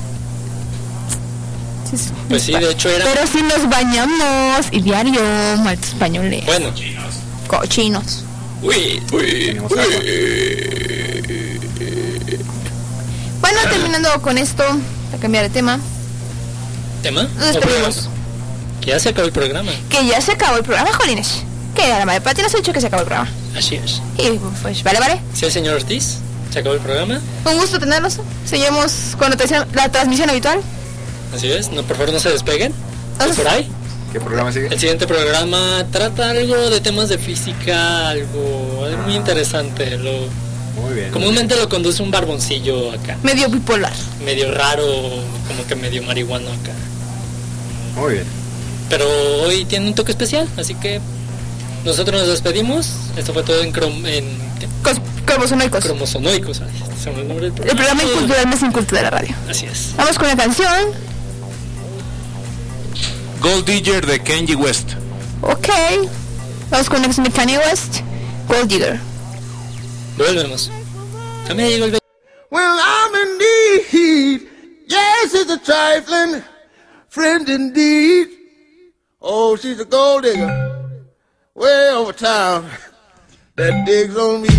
[SPEAKER 2] Pues sí, de hecho era...
[SPEAKER 1] Pero si nos bañamos y diario, malditos españoles.
[SPEAKER 2] Bueno.
[SPEAKER 1] Cochinos.
[SPEAKER 2] Uy.
[SPEAKER 1] Bueno, terminando con esto, a cambiar de tema.
[SPEAKER 2] ¿Tema?
[SPEAKER 1] Nos despedimos.
[SPEAKER 2] Que ya se acabó el programa.
[SPEAKER 1] Que ya se acabó el programa, jolines. Que a la madre patria nos ha dicho que se acabó el programa.
[SPEAKER 2] Así es.
[SPEAKER 1] Y pues, vale.
[SPEAKER 2] Sí, el señor Ortiz, se acabó el programa.
[SPEAKER 1] Un gusto tenerlos. Seguimos con la transmisión habitual.
[SPEAKER 2] Así es, no, por favor no se despeguen. Por ahí.
[SPEAKER 3] ¿Qué programa sigue?
[SPEAKER 2] El siguiente programa trata algo de temas de física, algo muy interesante.
[SPEAKER 3] Muy bien.
[SPEAKER 2] Comúnmente lo conduce un barboncillo acá.
[SPEAKER 1] Medio bipolar.
[SPEAKER 2] Medio raro, como que medio marihuano acá.
[SPEAKER 3] Muy bien.
[SPEAKER 2] Pero hoy tiene un toque especial, así que nosotros nos despedimos. Esto fue todo en
[SPEAKER 1] Cromosonoicos.
[SPEAKER 2] Cromosonoicos. El
[SPEAKER 1] programa Incultural más inculto de la radio.
[SPEAKER 2] Así es.
[SPEAKER 1] Vamos con la canción.
[SPEAKER 17] Gold Digger de Kanye West.
[SPEAKER 1] Ok. Vamos con la canción de Kanye West, Gold Digger.
[SPEAKER 2] Volvemos. También llegó el...
[SPEAKER 18] Well, I'm in need. Yes, it's a trifling friend indeed. Oh, she's a gold digger way over town that digs on me.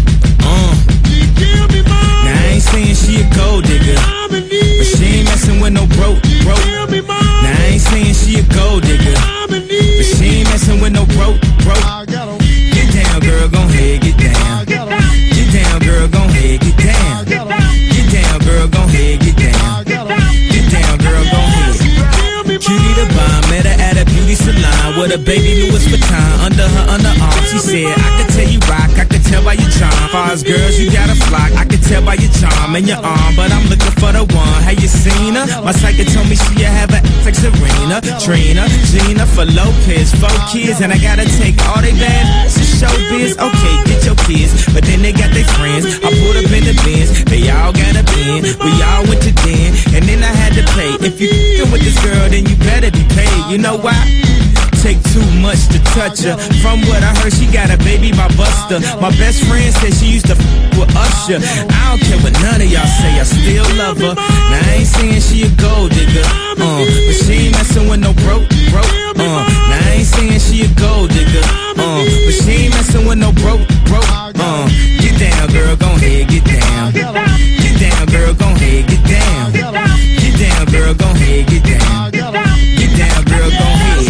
[SPEAKER 19] Now I ain't saying she a gold digger, but she ain't messing with no broke. Now I ain't saying she a gold digger, but she ain't messing with no broke. Get down, girl, gon' head, get down. Get down, girl, gon' head, get down. Get down, girl, gon' head, get down. Get down, girl, gon' head. Cutie the bomb, met her at a beauty salon with a baby Louis Vuitton under her underarm. She said, I could tell you rock, I could tell by your charm. Far as girls, you got a flock, I could tell by your charm and your arm. But I'm looking for the one, have you seen her? My psychic told me she have an like Serena, Trina, Gina, for Lopez, 4 kids. And I gotta take all they bad to showbiz. Okay, get your kids, but then they got their friends. I pulled up in the Benz, they all got a bin. We all went to den, and then I had to pay. If you f***ing with this girl, then you better be paid. You know why? Take too much to touch her. From what I heard, she got a baby by Buster. My best friend said she used to f*** with Usher. I don't care what none of y'all say, I still love her. Now I ain't saying she a gold digger, but she ain't messing with no broke. Now I ain't saying she a gold digger, but she ain't messing with no broke. Get down, girl, gon' head, get down. Get down, girl, gon' head, get down. Get down, girl, gon' head, get down. Get down, girl, gon' head.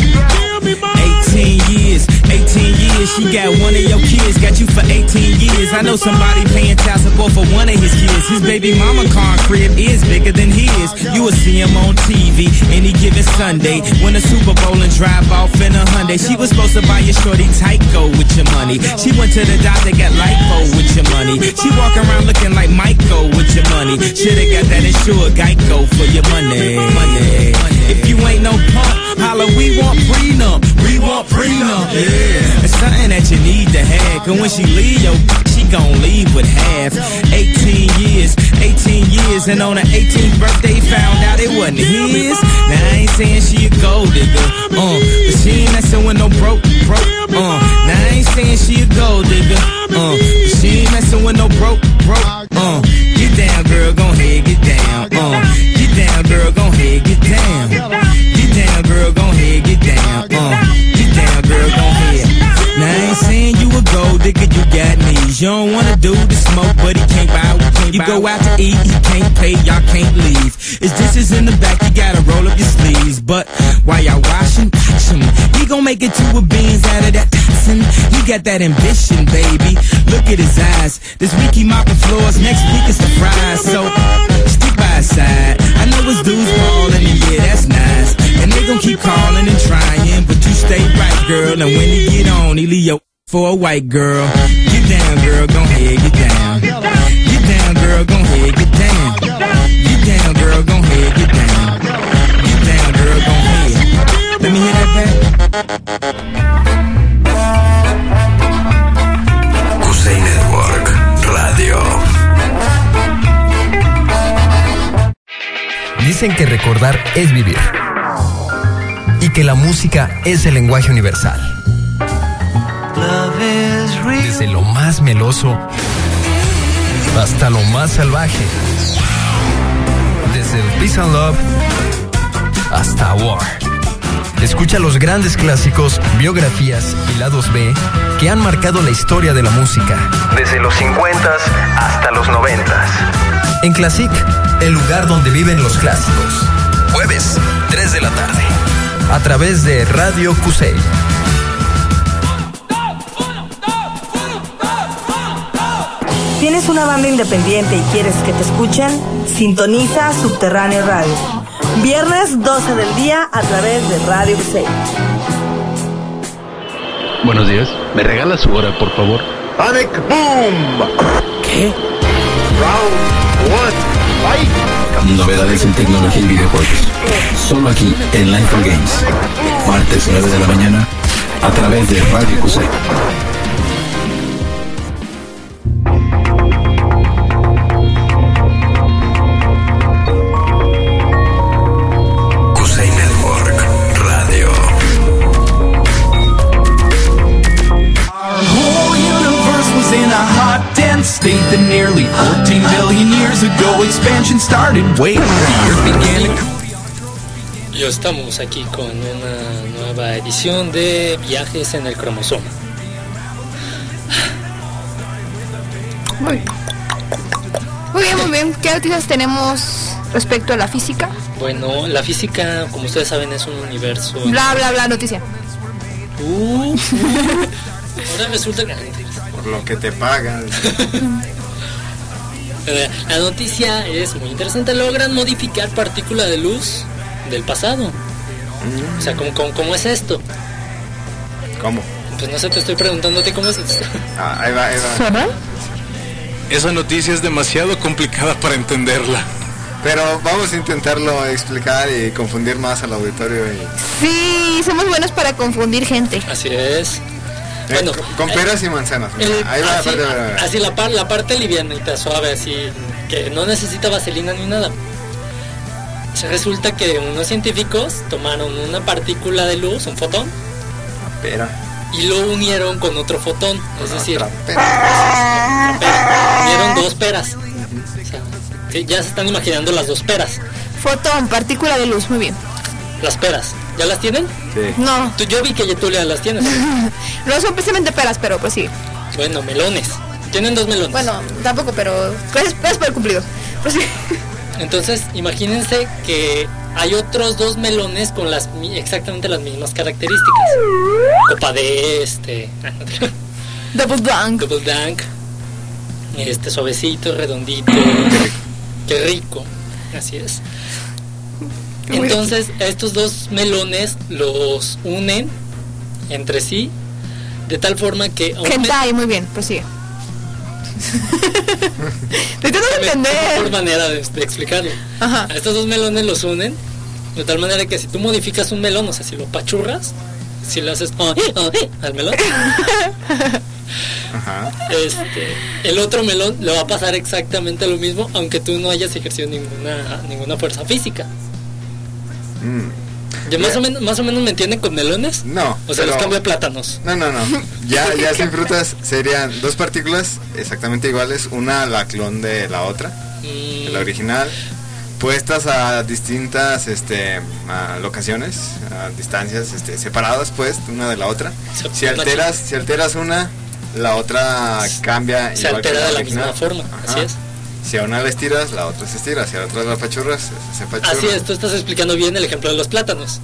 [SPEAKER 19] 18 years, she got one of your kids, got you for 18 years. I know somebody paying child support for one of his kids. His baby mama car crib is bigger than his. You will see him on TV any given Sunday. Win a Super Bowl and drive off in a Hyundai. She was supposed to buy your shorty Tyco with your money. She went to the doctor, got lipo with your money. She walk around looking like Michael with your money. Shoulda got that insured Geico for your money. If you ain't no punk, holla, we want prenup. We want prenup, yeah. It's something that you need to have, cause when she leave, she gon' leave with half. 18 years, and on her 18th birthday, found out it wasn't his. Now I ain't saying she a gold digger, but she ain't messing with no broke. Now I ain't saying she a gold digger, but she ain't messing with no broke. Get down, girl, gon' head, get down. Get down, girl, gon' head, get down. Get down, girl, gon' head, get down. Get down, girl, gon' head. Now I ain't saying you a gold digger, you got knees. You don't wanna do the smoke, but he can't buy. You go out to eat, he can't pay, y'all can't leave. His dishes in the back, you gotta roll up your sleeves. But while y'all washing, watch him. He gon' make it to a beans out of that toxin. He got that ambition, baby. Look at his eyes. This week he mopping floors, next week it's the fries. So stick by his side. I know his dudes ballin', and yeah, that's nice. And they gon' keep calling and trying, but you stay right, girl. And when he get on, he leave your for a white girl. Get down, girl, gon' head, get down. Get down, girl, gon' head, get down. Get down, girl, gon' head, get down. Get down, girl, gon' head. Let me hear that back.
[SPEAKER 5] Kusei Network Radio.
[SPEAKER 20] Dicen que recordar es vivir y que la música es el lenguaje universal. Desde lo más meloso hasta lo más salvaje. Desde el Peace and Love hasta War. Escucha los grandes clásicos, biografías y lados B que han marcado la historia de la música.
[SPEAKER 21] Desde los 50s hasta los 90s.
[SPEAKER 20] En Classic, el lugar donde viven los clásicos. Jueves, 3 de la tarde. A través de Radio Kusei.
[SPEAKER 22] ¿Tienes una banda independiente y quieres que te escuchen? Sintoniza Subterráneo Radio. Viernes 12 del día a través de Radio Kusei.
[SPEAKER 23] Buenos días. ¿Me regala su hora, por favor?
[SPEAKER 18] Panic Boom.
[SPEAKER 23] ¿Qué?
[SPEAKER 18] Round 1. Fight.
[SPEAKER 24] Novedades en tecnología y videojuegos. Solo aquí en Life for Games. Martes 9 de la mañana a través de Radio Kusei.
[SPEAKER 10] wait.
[SPEAKER 2] Y estamos aquí con una nueva edición de Viajes en el Cromosoma.
[SPEAKER 1] Muy bien. ¿Qué noticias tenemos respecto a la física?
[SPEAKER 2] Bueno, la física, como ustedes saben, es un universo...
[SPEAKER 1] Bla, bla, bla, noticia.
[SPEAKER 2] Ahora resulta que...
[SPEAKER 3] Por lo que te pagan.
[SPEAKER 2] La noticia es muy interesante. Logran modificar partícula de luz del pasado. O sea, ¿cómo es esto?
[SPEAKER 3] ¿Cómo?
[SPEAKER 2] Pues no sé, te estoy preguntándote cómo es esto.
[SPEAKER 3] Ahí va.
[SPEAKER 1] ¿Sabes?
[SPEAKER 17] Esa noticia es demasiado complicada para entenderla.
[SPEAKER 3] Pero vamos a intentarlo explicar y confundir más al auditorio.
[SPEAKER 1] Sí, somos buenos para confundir gente.
[SPEAKER 2] Así es. Bueno,
[SPEAKER 3] con peras y manzanas.
[SPEAKER 2] Ahí va, así la parte livianita, suave, así, que no necesita vaselina ni nada. Resulta que unos científicos tomaron una partícula de luz, un fotón,
[SPEAKER 3] una pera,
[SPEAKER 2] y lo unieron con otro fotón, es decir, unieron dos peras. O sea, que ya se están imaginando las dos peras.
[SPEAKER 1] Fotón, partícula de luz, muy bien.
[SPEAKER 2] Las peras, ¿ya las tienen?
[SPEAKER 3] Sí.
[SPEAKER 1] No.
[SPEAKER 2] Yo vi que tú ya las tienes.
[SPEAKER 1] No son precisamente peras, pero pues sí.
[SPEAKER 2] Bueno, melones. Tienen dos melones.
[SPEAKER 1] Bueno, tampoco, pero es por el cumplido. Pues sí.
[SPEAKER 2] Entonces, imagínense que hay otros dos melones con exactamente las mismas características. Copa de
[SPEAKER 1] Double dunk.
[SPEAKER 2] Suavecito, redondito. Qué rico. Así es. Entonces, estos dos melones los unen entre sí de tal forma que...
[SPEAKER 1] Hentai, muy bien, prosigue. Te tengo que entender.
[SPEAKER 2] Por manera de explicarlo.
[SPEAKER 1] Ajá.
[SPEAKER 2] A estos dos melones los unen de tal manera que si tú modificas un melón, o sea, si lo pachurras, si le haces al melón,
[SPEAKER 3] ajá.
[SPEAKER 2] El otro melón le va a pasar exactamente lo mismo, aunque tú no hayas ejercido ninguna fuerza física. ¿Ya más o menos me entienden con melones?
[SPEAKER 3] No.
[SPEAKER 2] O sea, los cambio a plátanos.
[SPEAKER 3] No. Ya sin frutas serían dos partículas exactamente iguales, una la clon de la otra, de la original, puestas a distintas locaciones, a distancias separadas pues una de la otra. Si alteras una, la otra cambia.
[SPEAKER 2] Se altera de la misma forma. Ajá. Así es.
[SPEAKER 3] Si a una la estiras, la otra se estira. Si a la otra la pachurras, se pachurra.
[SPEAKER 2] Así es, tú estás explicando bien el ejemplo de los plátanos.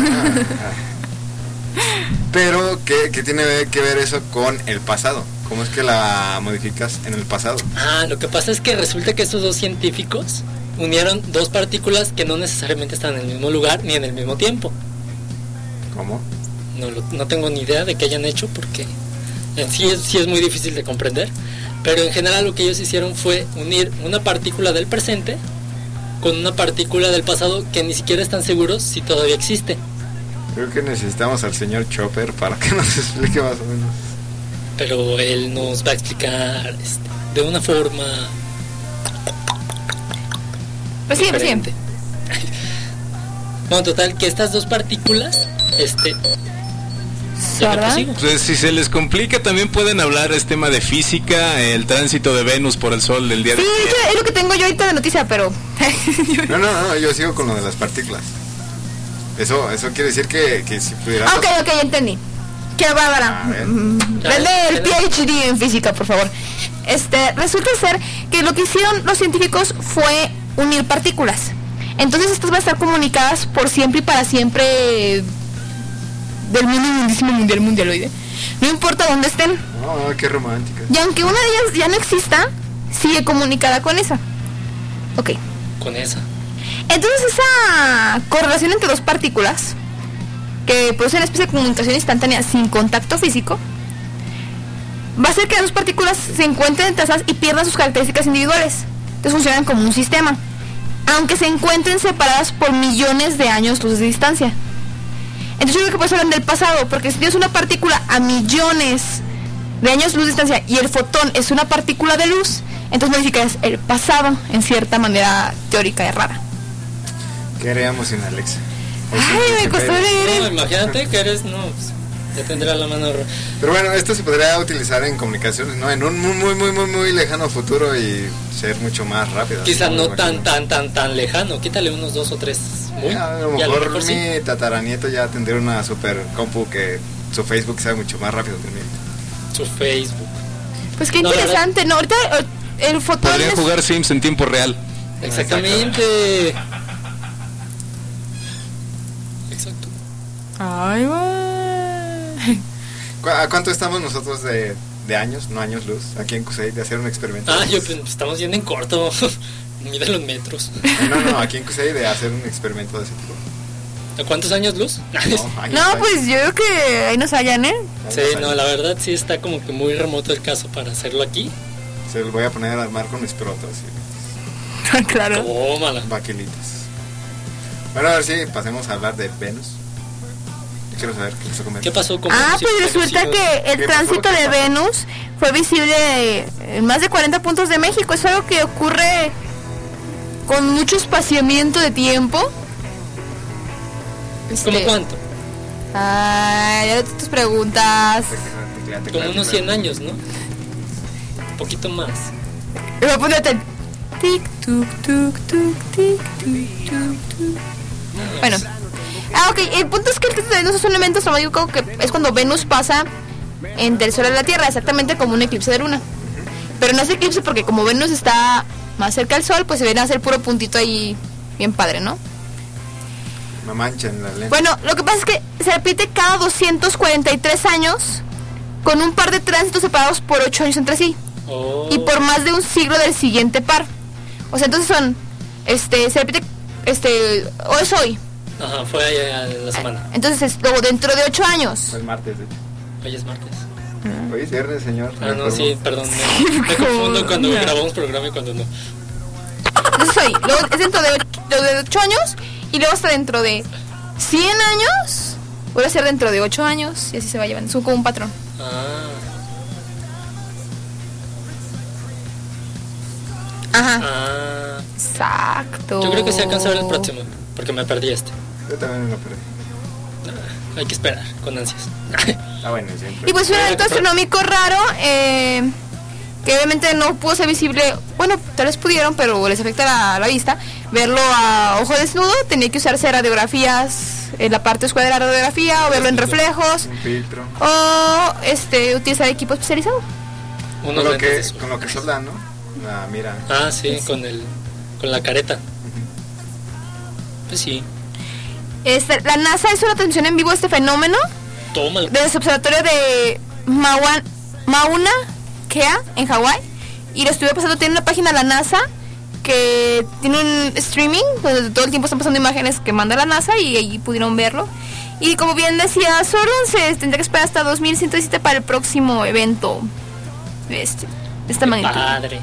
[SPEAKER 3] Pero, ¿qué tiene que ver eso con el pasado? ¿Cómo es que la modificas en el pasado?
[SPEAKER 2] Lo que pasa es que resulta que estos dos científicos unieron dos partículas que no necesariamente están en el mismo lugar ni en el mismo tiempo.
[SPEAKER 3] ¿Cómo?
[SPEAKER 2] No tengo ni idea de qué hayan hecho porque en sí es muy difícil de comprender. Pero en general lo que ellos hicieron fue unir una partícula del presente con una partícula del pasado que ni siquiera están seguros si todavía existe.
[SPEAKER 3] Creo que necesitamos al señor Chopper para que nos explique más o menos.
[SPEAKER 2] Pero él nos va a explicar de una forma
[SPEAKER 1] diferente.
[SPEAKER 2] Bueno, total, que estas dos partículas
[SPEAKER 17] pues, si se les complica también pueden hablar tema de física, el tránsito de Venus por el Sol del día de hoy.
[SPEAKER 1] Sí, es lo que tengo yo ahorita de noticia, pero...
[SPEAKER 3] No, yo sigo con lo de las partículas. Eso quiere decir que si pudieras...
[SPEAKER 1] Ok, entendí. Qué bárbara. Denle el PhD en física, por favor. Resulta ser que lo que hicieron los científicos fue unir partículas. Entonces estas van a estar comunicadas por siempre y para siempre del mundo mundísimo mundialoide. No importa dónde estén.
[SPEAKER 3] Qué romántica.
[SPEAKER 1] Y aunque una de ellas ya no exista, sigue comunicada con esa. Ok.
[SPEAKER 2] Con esa.
[SPEAKER 1] Entonces esa correlación entre dos partículas que producen una especie de comunicación instantánea sin contacto físico va a hacer que las dos partículas se encuentren entrelazadas y pierdan sus características individuales. Entonces funcionan como un sistema, aunque se encuentren separadas por millones de años luz de distancia. Entonces yo creo que por eso hablan del pasado, porque si tienes una partícula a millones de años luz de distancia y el fotón es una partícula de luz, entonces modificas el pasado en cierta manera teórica y rara.
[SPEAKER 3] ¿Qué haríamos sin Alexa?
[SPEAKER 1] Ay, me costó leer.
[SPEAKER 2] No, imagínate que eres, Ya tendrá la mano.
[SPEAKER 3] Pero bueno, esto se podría utilizar en comunicaciones, ¿no? En un muy lejano futuro y ser mucho más rápido.
[SPEAKER 2] Quizá no tan lejano. Quítale unos 2 o 3.
[SPEAKER 3] A lo mejor mi tataranieto ya tendría una super compu que su Facebook sea mucho más rápido que el mío.
[SPEAKER 2] Su Facebook.
[SPEAKER 1] Pues qué interesante, ¿no? Ahorita el fotón
[SPEAKER 17] podrían jugar Sims en tiempo real.
[SPEAKER 2] Exactamente.
[SPEAKER 1] Exacto. Ay,
[SPEAKER 3] ¿A cuánto estamos nosotros de años, no años luz, aquí en CUSEI, de hacer un experimento?
[SPEAKER 2] Estamos yendo en corto. Mide los metros.
[SPEAKER 3] No, aquí en CUSEI de hacer un experimento de ese tipo.
[SPEAKER 2] ¿A cuántos años luz?
[SPEAKER 1] No, pues yo creo que ahí nos hallan, ¿eh?
[SPEAKER 2] Sí, no, la verdad sí está como que muy remoto el caso para hacerlo aquí.
[SPEAKER 3] Se lo voy a poner a armar con mis protos.
[SPEAKER 1] Claro.
[SPEAKER 2] Tómala.
[SPEAKER 3] Baquelitos. Bueno, a ver si pasemos a hablar de Venus. Yo quiero saber qué pasó con Venus.
[SPEAKER 2] ¿Qué pasó con
[SPEAKER 1] Venus? Pues resulta que el tránsito de Venus fue visible en más de 40 puntos de México. Es algo que ocurre con mucho espaciamiento de tiempo.
[SPEAKER 2] ¿Cómo cuánto?
[SPEAKER 1] Ya tus preguntas.
[SPEAKER 2] Como unos 100 años, ¿no? Un poquito más.
[SPEAKER 1] Apúntate. Tic, tuc, tuc, tuc, tic, tuc, tuc, tuc. Bueno. Ok, el punto es que el tránsito de Venus es un evento astromático que es cuando Venus pasa entre el Sol y la Tierra, exactamente como un eclipse de luna. Pero no es eclipse porque como Venus está más cerca del Sol, pues se viene a hacer puro puntito ahí bien padre, ¿no?
[SPEAKER 3] Una mancha en la lente.
[SPEAKER 1] Bueno, lo que pasa es que se repite cada 243 años con un par de tránsitos separados por 8 años entre sí. Y por más de un siglo del siguiente par. O sea, entonces son se repite o es hoy.
[SPEAKER 2] Ajá, fue ayer la semana.
[SPEAKER 1] Entonces luego dentro de 8 años.
[SPEAKER 3] Es martes, de hecho.
[SPEAKER 2] Hoy es martes.
[SPEAKER 3] Hoy es viernes, señor.
[SPEAKER 2] No, sí, perdón. Me confundo cuando grabamos programa y cuando no.
[SPEAKER 1] Entonces hoy, luego es dentro de 8 años. Y luego hasta dentro de 100 años. Vuelve a ser dentro de 8 años. Y así se va llevando. Es como un patrón. Ajá. Exacto.
[SPEAKER 2] Yo creo que se alcanza a ver el próximo. Porque me perdí este.
[SPEAKER 3] Yo también lo perdí.
[SPEAKER 2] Hay que esperar, con ansias.
[SPEAKER 3] Bueno, siempre.
[SPEAKER 1] Y pues un evento astronómico raro, que obviamente no pudo ser visible. Bueno, tal vez pudieron, pero les afecta la vista. Verlo a ojo desnudo, tenía que usarse radiografías en la parte oscura de la radiografía, o verlo en reflejos,
[SPEAKER 3] un filtro,
[SPEAKER 1] o utilizar equipo especializado.
[SPEAKER 3] Con lo que soldan, ¿no? La mira.
[SPEAKER 2] Sí, con la careta. Pues sí.
[SPEAKER 1] La NASA hizo una transmisión en vivo de este fenómeno.
[SPEAKER 2] Tómalo.
[SPEAKER 1] Desde su observatorio de Mauna Kea en Hawái. Y lo estuve pasando, tiene una página de la NASA que tiene un streaming donde todo el tiempo están pasando imágenes que manda la NASA y ahí pudieron verlo. Y como bien decía Soron, se tendrá que esperar hasta 2117 para el próximo evento de esta magnitud.
[SPEAKER 2] Padre.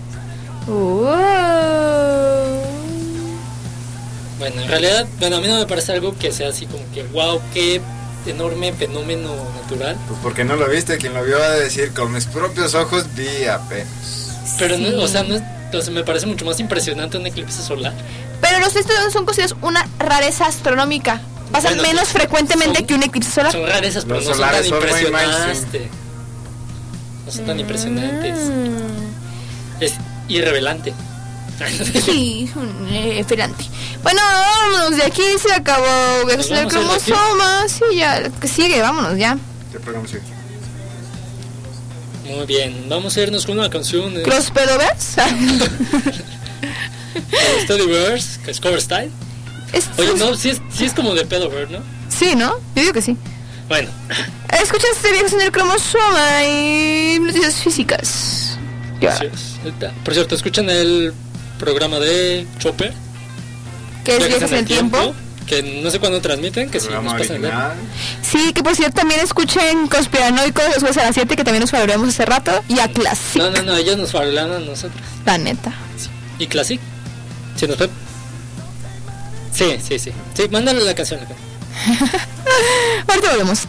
[SPEAKER 2] Bueno, en realidad, a mí no me parece algo que sea así como que wow, qué enorme fenómeno natural.
[SPEAKER 3] Pues porque no lo viste, quien lo vio va a decir, con mis propios ojos vi apenas.
[SPEAKER 2] Pero sí. Me parece mucho más impresionante un eclipse solar.
[SPEAKER 1] Pero los estudios son considerados una rareza astronómica. Pasan menos frecuentemente que un eclipse solar.
[SPEAKER 2] Son rarezas, pero no son tan impresionantes. No son tan impresionantes. Es irrevelante.
[SPEAKER 1] Sí, esperante. Bueno, vámonos de aquí, se acabó el cromosoma. Sí, ya, que sigue, vámonos ya.
[SPEAKER 3] ¿Qué programa sigue?
[SPEAKER 2] Muy bien, vamos a irnos con una canción.
[SPEAKER 1] ¿Los Pedoverse?
[SPEAKER 2] Studyverse, que es cover style. Oye, no, sí es como de Pedoverse, ¿no?
[SPEAKER 1] Sí, ¿no? Yo digo que sí.
[SPEAKER 2] Bueno.
[SPEAKER 1] Escuchaste Viajes en el cromosoma y noticias físicas.
[SPEAKER 2] Ya. Por cierto, ¿escuchan el programa de Chopper?
[SPEAKER 1] ¿Qué es Viajes en el tiempo?
[SPEAKER 2] Que no sé cuándo transmiten, que si nos pasan el...
[SPEAKER 1] Sí, que por cierto también escuchen Conspiranoicos después a las 7, que también nos faroleamos hace rato, y a Classic.
[SPEAKER 2] No, ellos nos farolean a nosotros.
[SPEAKER 1] La neta.
[SPEAKER 2] Sí. ¿Y Classic? ¿Sí nos fue? Sí, mándale la canción.
[SPEAKER 1] Ahorita volvemos.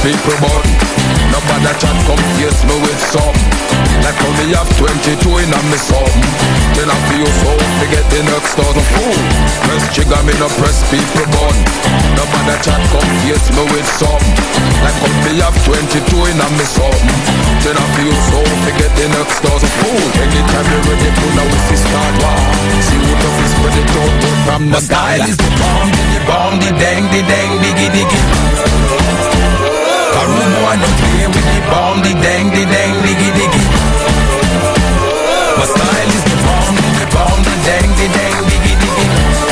[SPEAKER 4] people but nobody chat come face me with some. Like how me have 22 in a me something. Then I feel so to get the next thousand fool. Press trigger me no press people but nobody chat come face me with some. Like how me have 22 in a me something. Then I feel so to get the next thousand fool. Anytime you ready to now we see start war. See who the fist spread it out from the sky. Style is the bomb, the dang, diggy diggy. A room one don't play with the bomb, the dang, diggy diggy. My style is the bomb, the dang, diggy diggy.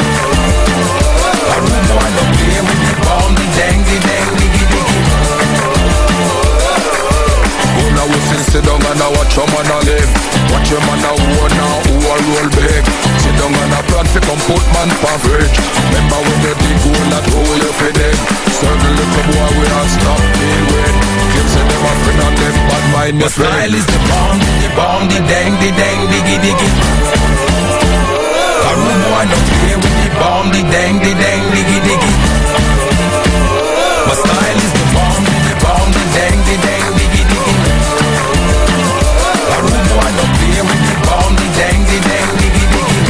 [SPEAKER 4] A room one don't play with the bomb, the dang, diggy diggy. Go now we sit down and I watch your man a live. Watch your man a war now, who a roll big. Sit down and a plan fi come put man for bridge. Remember when the big goal that roll you fi them. Circle little boy we a stop deal with. Kim say them a friend and them bad mind your friend. My style is the bomb, the dang, diggy diggy. A room boy no play with the bomb, the dang, diggy diggy. My style is the bomb, the dang, diggy diggy. A room boy no play with the bomb, the dang, diggy diggy.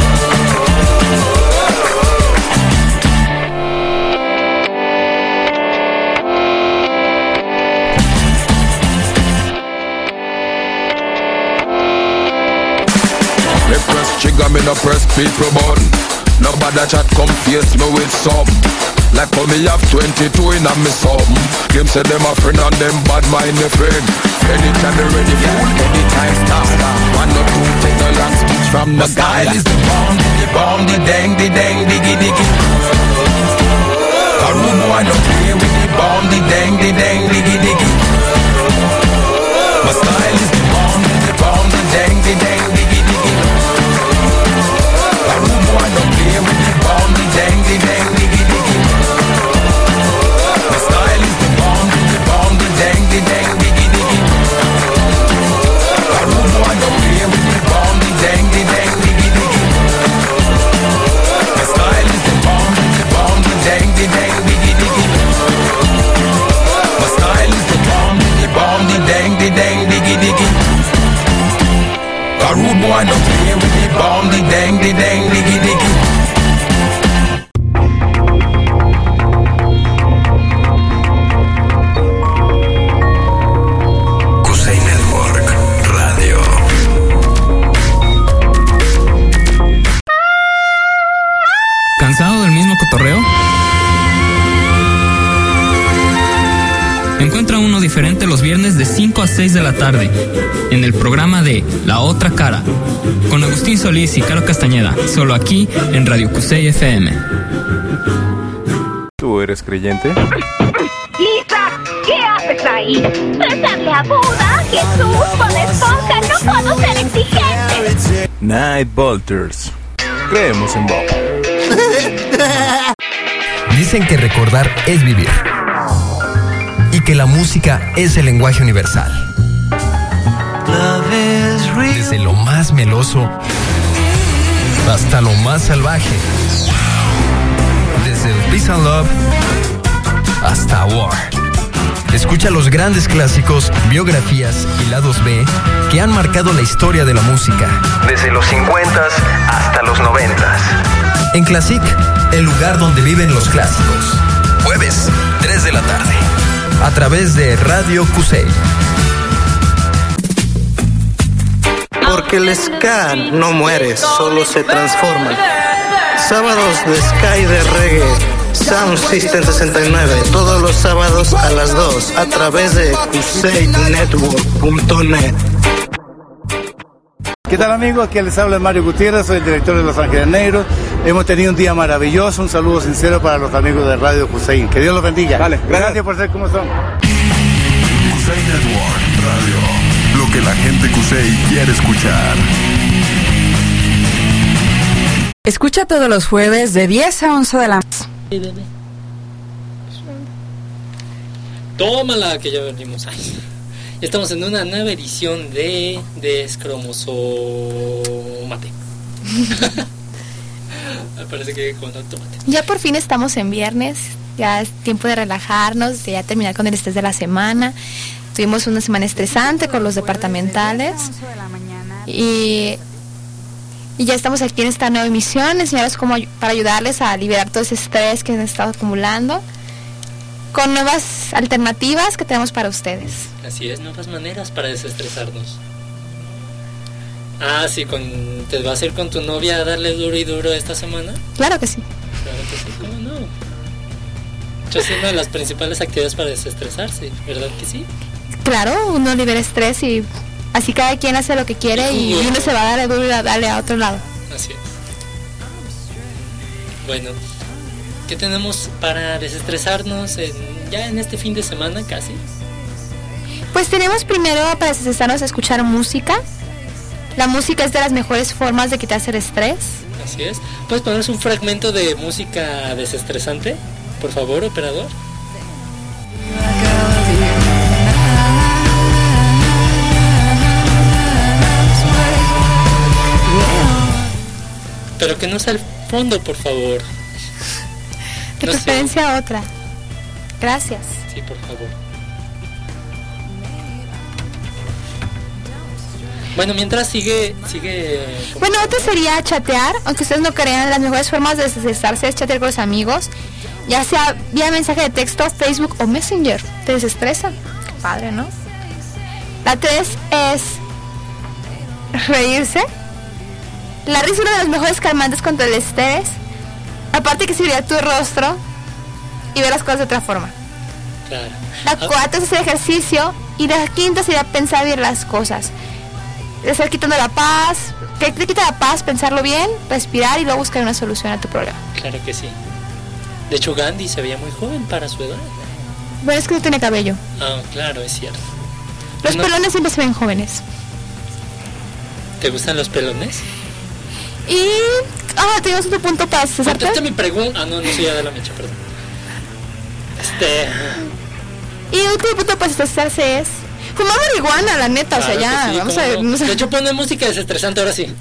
[SPEAKER 4] Me press trigger, me no press people button. Nobody chat come face me with some. Like how me have 22 in a me something. Them say them a friend and them bad mind me friend. Anytime they ready fool, anytime stop. One or two take a long speech from the style is the bomb, the dang, diggy diggy. A room one don't play with the bomb, the dang, diggy diggy. My style is the bomb, the dang, diggy diggy. A room one don't play with the bomb, the dang, diggy diggy. My style is the bomb, the dang, diggy diggy. A room one don't play with the bomb, the dang, diggy diggy. My style is the bomb, the dang, diggy diggy. My style is the bomb, the dang, diggy diggy. A rude boy don't play with the bomb, the dang, diggy diggy.
[SPEAKER 20] Kusei Network Radio.
[SPEAKER 6] ¿Cansado del mismo cotorreo? Encuentra uno diferente los viernes de 5 a 6 de la tarde en el programa de La Otra Cara con Agustín Solís y Caro Castañeda, solo aquí en Radio Kusei FM.
[SPEAKER 17] ¿Tú eres creyente?
[SPEAKER 7] Lisa, ¿qué haces ahí? Rezarle a Buda, Jesús, Bob Esponja, no puedo ser exigente.
[SPEAKER 17] Night Bolters. Creemos en Bob.
[SPEAKER 20] Dicen que recordar es vivir. Y que la música es el lenguaje universal. Desde lo más meloso hasta lo más salvaje. Desde el Peace and Love hasta War. Escucha los grandes clásicos, biografías y lados B que han marcado la historia de la música.
[SPEAKER 21] Desde los 50s hasta los 90s.
[SPEAKER 20] En Classic, el lugar donde viven los clásicos. Jueves, 3 de la tarde. A través de Radio Kusei.
[SPEAKER 12] Porque el ska no muere, solo se transforma. Sábados de ska y de reggae. Sound System 69. Todos los sábados a las 2. A través de kuseinetwork.net.
[SPEAKER 8] ¿Qué tal, amigos? Aquí les habla Mario Gutiérrez, soy el director de Los Ángeles Negros. Hemos tenido un día maravilloso, un saludo sincero para los amigos de Radio Kusei. Que Dios los bendiga. Vale, gracias por ser como son.
[SPEAKER 5] Kusei Network Radio. Lo que la gente Kusei quiere escuchar.
[SPEAKER 25] Escucha todos los jueves de 10 a 11 de la noche.
[SPEAKER 2] Tómala, que ya venimos ahí. Ya estamos en una nueva edición de Descromosomate. Me parece que con tomate.
[SPEAKER 1] Ya por fin estamos en viernes. Ya es tiempo de relajarnos, de ya terminar con el estrés de la semana. Tuvimos una semana estresante con los departamentales. Y ya estamos aquí en esta nueva emisión, enseñarles cómo para ayudarles a liberar todo ese estrés que han estado acumulando, con nuevas alternativas que tenemos para ustedes.
[SPEAKER 2] Así es, nuevas maneras para desestresarnos. Ah, sí, ¿te vas a ir con tu novia a darle duro y duro esta semana?
[SPEAKER 1] Claro que sí.
[SPEAKER 2] Claro que sí, ¿cómo no? Es una de las principales actividades para desestresarse, ¿verdad que sí?
[SPEAKER 1] Claro, uno libera estrés y así cada quien hace lo que quiere y uno se va a darle duro y darle a otro lado.
[SPEAKER 2] Así es. Bueno, ¿qué tenemos para desestresarnos ya en este fin de semana casi?
[SPEAKER 1] Pues tenemos primero para desestresarnos a escuchar música. La música es de las mejores formas de quitarse el estrés.
[SPEAKER 2] Así es. ¿Puedes ponernos un fragmento de música desestresante? Por favor, operador. Pero que no sea el fondo, por favor.
[SPEAKER 1] De preferencia otra. Gracias.
[SPEAKER 2] Sí, por favor. Bueno, mientras sigue.
[SPEAKER 1] Bueno, otra sería chatear, aunque ustedes no crean, las mejores formas de desestresarse es chatear con los amigos, ya sea vía mensaje de texto, Facebook o Messenger. Te desestresa. Qué padre, ¿no? La 3 es reírse. La risa es una de las mejores calmantes contra el estrés. Aparte que sirve tu rostro y ver las cosas de otra forma.
[SPEAKER 2] Claro.
[SPEAKER 1] La 4 es hacer ejercicio. Y la 5 sería pensar bien las cosas. Estar quitando la paz. ¿Qué te quita la paz? Pensarlo bien, respirar y luego buscar una solución a tu problema.
[SPEAKER 2] Claro que sí. De hecho, Gandhi se veía muy joven para su edad.
[SPEAKER 1] Bueno, es que no tiene cabello.
[SPEAKER 2] Ah, claro, es cierto.
[SPEAKER 1] Los pelones siempre se ven jóvenes.
[SPEAKER 2] ¿Te gustan los pelones?
[SPEAKER 1] Y... tenemos otro punto para desestresarte.
[SPEAKER 2] Contesta mi pregunta. Ah, no soy ya de la mecha, perdón.
[SPEAKER 1] Y el último punto para desestresarse es fumar marihuana, la neta, claro, o sea, ya, sí, vamos a ver.
[SPEAKER 2] No. De hecho, pone música desestresante ahora sí.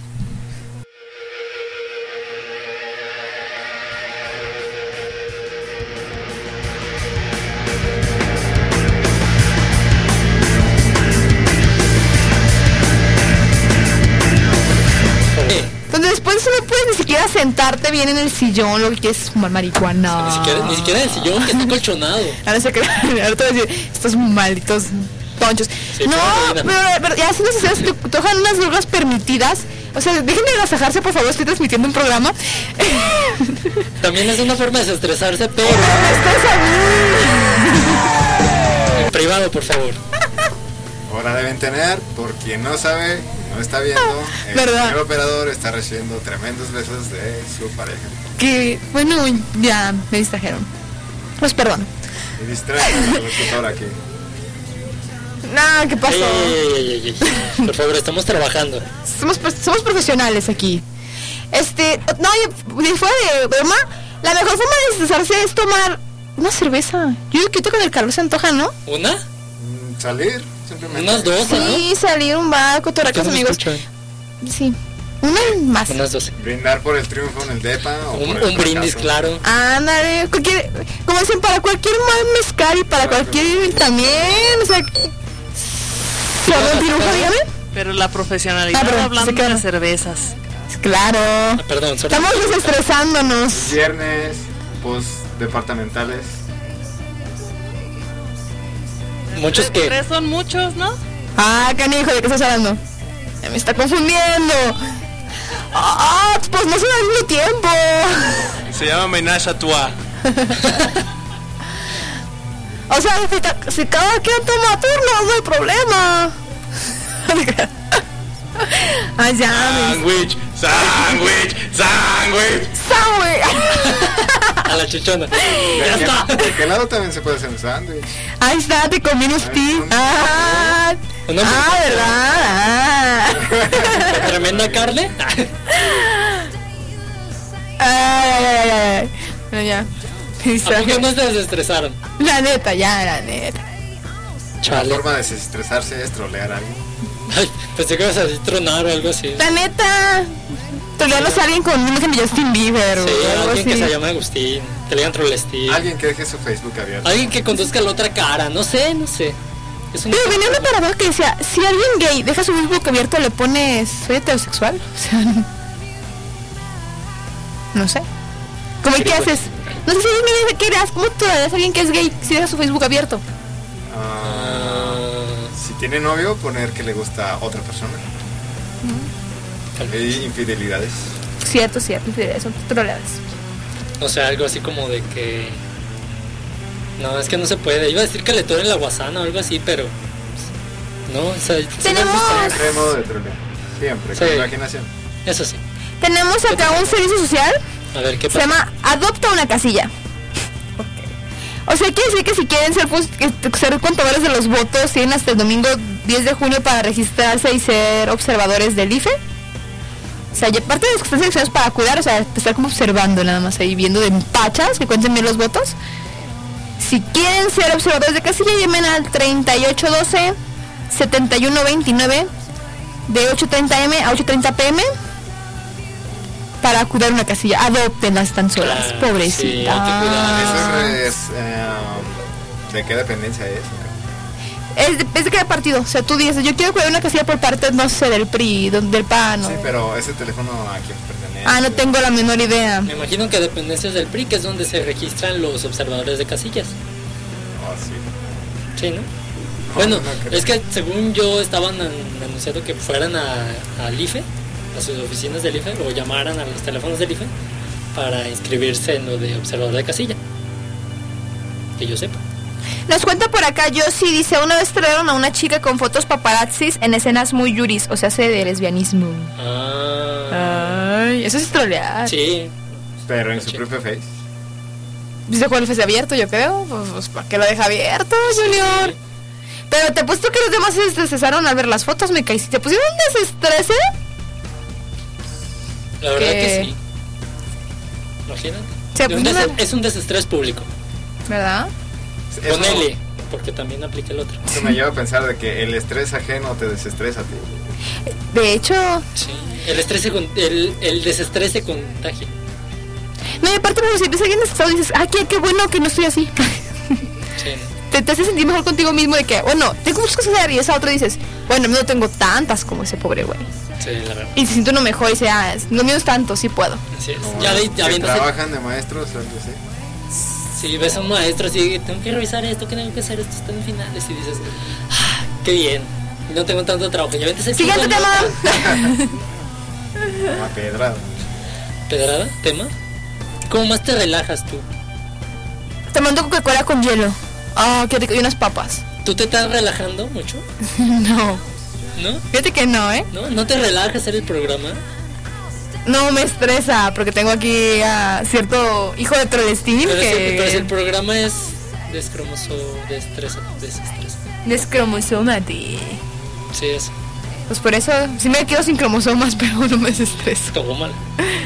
[SPEAKER 1] Donde después no puedes ni siquiera sentarte bien en el sillón, lo que quieres es fumar marihuana.
[SPEAKER 2] Ni siquiera en el sillón, que está colchonado.
[SPEAKER 1] Ahora te voy a decir, estos malditos tonchos. Sí, no, pero ya si necesitas, te tocan unas drogas permitidas. O sea, dejen de agasajarse, por favor, estoy transmitiendo un programa.
[SPEAKER 2] También es una forma de desestresarse, pero... en privado, por favor.
[SPEAKER 3] Ahora deben tener, por quien no sabe, no está viendo, el señor operador está recibiendo tremendos besos de su pareja.
[SPEAKER 1] Que, bueno, ya me distrajeron. Pues perdón.
[SPEAKER 3] Y distraen al locutor aquí.
[SPEAKER 1] Nah, ¿qué pasó?
[SPEAKER 2] Ey. Por favor, estamos trabajando.
[SPEAKER 1] Somos profesionales aquí. No, fuera de broma, la mejor forma de desestresarse es tomar una cerveza. Yo creo que con el calor se antoja, ¿no?
[SPEAKER 2] ¿Una?
[SPEAKER 3] Salir, simplemente.
[SPEAKER 2] Unas 12,
[SPEAKER 1] sí,
[SPEAKER 2] ¿no?
[SPEAKER 1] Salir un bar, cotorrear con los amigos. Sí, una más.
[SPEAKER 2] Unas 12.
[SPEAKER 3] Brindar por el triunfo en el DEPA. O
[SPEAKER 2] un brindis, claro.
[SPEAKER 1] Ándale, como dicen, para cualquier mal mezcal y para cualquier también, o sea...
[SPEAKER 9] Pero la profesionalidad hablando de las cervezas.
[SPEAKER 1] Claro.
[SPEAKER 2] Perdón,
[SPEAKER 1] estamos desestresándonos.
[SPEAKER 3] Viernes, post departamentales.
[SPEAKER 2] Muchos que...
[SPEAKER 9] Tres son muchos, ¿no?
[SPEAKER 1] Canijo, ¿de qué estás hablando? Me está confundiendo. Pues no son al mismo tiempo.
[SPEAKER 17] Se llama Ménage à Trois.
[SPEAKER 1] O sea, si cada quien toma turno, no hay problema.
[SPEAKER 17] Sándwich.
[SPEAKER 2] A la chichona. Ya está.
[SPEAKER 3] ¿De qué lado también se puede hacer un sándwich?
[SPEAKER 1] Ahí está, te conviene usted. ¿Verdad?
[SPEAKER 2] Tremenda carne.
[SPEAKER 1] Bueno, ya.
[SPEAKER 2] ¿A poco no se desestresaron?
[SPEAKER 1] La neta.
[SPEAKER 3] La forma de desestresarse es trolear a alguien.
[SPEAKER 2] Ay, pensé que ibas a decir tronar o algo así.
[SPEAKER 1] La neta.
[SPEAKER 25] trolearnos a alguien con una imagen de Justin Bieber o
[SPEAKER 2] Sí,
[SPEAKER 25] algo
[SPEAKER 2] alguien
[SPEAKER 25] así.
[SPEAKER 2] que se llame Agustín, que le digan Trolestín.
[SPEAKER 3] Alguien que deje su Facebook abierto.
[SPEAKER 2] Alguien que conduzca la otra cara, no sé. Es
[SPEAKER 25] Pero venía una paradoja que decía, si alguien gay deja su Facebook abierto, le pones, soy heterosexual. O sea, no sé. ¿Cómo y qué haces? No sé si alguien me dice qué harás, ¿cómo tú harás a alguien que es gay si deja su Facebook abierto?
[SPEAKER 3] Si tiene novio, poner que le gusta a otra persona. Infidelidades.
[SPEAKER 25] Cierto, infidelidades, son troleadas.
[SPEAKER 2] O sea, algo así como de que... No, es que no se puede. Iba a decir que le toren la guasana o algo así, pero... No, o sea...
[SPEAKER 25] Tenemos...
[SPEAKER 3] Siempre hay modo de troleo. Siempre, con imaginación.
[SPEAKER 2] Eso sí.
[SPEAKER 25] Tenemos acá un servicio social.
[SPEAKER 2] A ver, ¿qué pasa?
[SPEAKER 25] Se llama Adopta una casilla. O sea, quiere decir que si quieren ser contadores de los votos, tienen hasta el domingo 10 de junio para registrarse y ser observadores del IFE. O sea, y aparte de los que están seleccionados para cuidar, o sea, estar como observando nada más ahí, viendo de pachas, que cuenten bien los votos. Si quieren ser observadores de casilla, llamen al 3812-7129 de 8:30 AM a 8:30 PM para cuidar una casilla. Adóptenlas tan solas, pobrecitas.
[SPEAKER 3] ¿De qué dependencia es?
[SPEAKER 25] Es de cada partido. O sea, tú dices, yo quiero cuidar una casilla por parte, no sé, del PRI, del PAN.
[SPEAKER 3] Sí, pero ese teléfono a quién pertenece.
[SPEAKER 25] No tengo la menor idea.
[SPEAKER 2] Me imagino que dependencias del PRI, que es donde se registran los observadores de casillas.
[SPEAKER 3] Sí.
[SPEAKER 2] Sí, ¿no? Bueno, es que según yo estaban anunciando que fueran al IFE, a sus oficinas del IFE, o llamaran a los teléfonos del IFE para inscribirse en lo de observador de casilla. Que yo sepa.
[SPEAKER 25] Nos cuenta por acá, Yossi dice, una vez trajeron a una chica con fotos paparazzis en escenas muy yuris, o sea, hace de lesbianismo. Ay, eso es trolear.
[SPEAKER 2] Sí.
[SPEAKER 3] Pero en su propio Face.
[SPEAKER 25] Dice Juan el Face abierto, yo creo. Pues ¿para qué lo deja abierto, Junior? Sí. Pero te apuesto que los demás se estresaron al ver las fotos, me caí. ¿Te pusieron un desestrese?
[SPEAKER 2] La verdad que sí. Imagínate. Es un desestrés público.
[SPEAKER 25] ¿Verdad?
[SPEAKER 2] Ponele, porque también aplica el otro.
[SPEAKER 3] Eso me lleva a pensar de que el estrés ajeno te desestresa a ti.
[SPEAKER 25] De hecho...
[SPEAKER 2] Sí, el desestrés se contagia.
[SPEAKER 25] No, y aparte, si ves a alguien estresado, dices, qué bueno que no estoy así.
[SPEAKER 2] Sí.
[SPEAKER 25] Te hace sentir mejor contigo mismo de que, bueno, tengo muchas cosas que hacer, y esa otra dices, bueno, no tengo tantas como ese pobre güey.
[SPEAKER 2] Sí, la verdad.
[SPEAKER 25] Y se siente uno mejor y dice, no mío es tanto, sí puedo.
[SPEAKER 2] Así es.
[SPEAKER 3] Ya trabajan de maestros o algo así.
[SPEAKER 2] Si ves a un maestro así, tengo que revisar esto, que tengo que hacer esto, están en finales, y dices, qué bien, no tengo tanto trabajo. Ya vete.
[SPEAKER 25] Siguiente tema.
[SPEAKER 3] Pedrada.
[SPEAKER 2] ¿Pedrada? ¿Tema? ¿Cómo más te relajas tú?
[SPEAKER 25] Tomando Coca-Cola con hielo. Qué rico, y unas papas.
[SPEAKER 2] ¿Tú te estás relajando mucho?
[SPEAKER 25] No.
[SPEAKER 2] ¿No?
[SPEAKER 25] Fíjate que no,
[SPEAKER 2] ¿No te relajas hacer el programa?
[SPEAKER 25] No, me estresa, porque tengo aquí a cierto hijo de Trolestín
[SPEAKER 2] pero si el programa es
[SPEAKER 25] descromosomati.
[SPEAKER 2] Sí, es.
[SPEAKER 25] Pues por eso, sí me quedo sin cromosomas, pero no me desestreso.
[SPEAKER 2] Todo mal.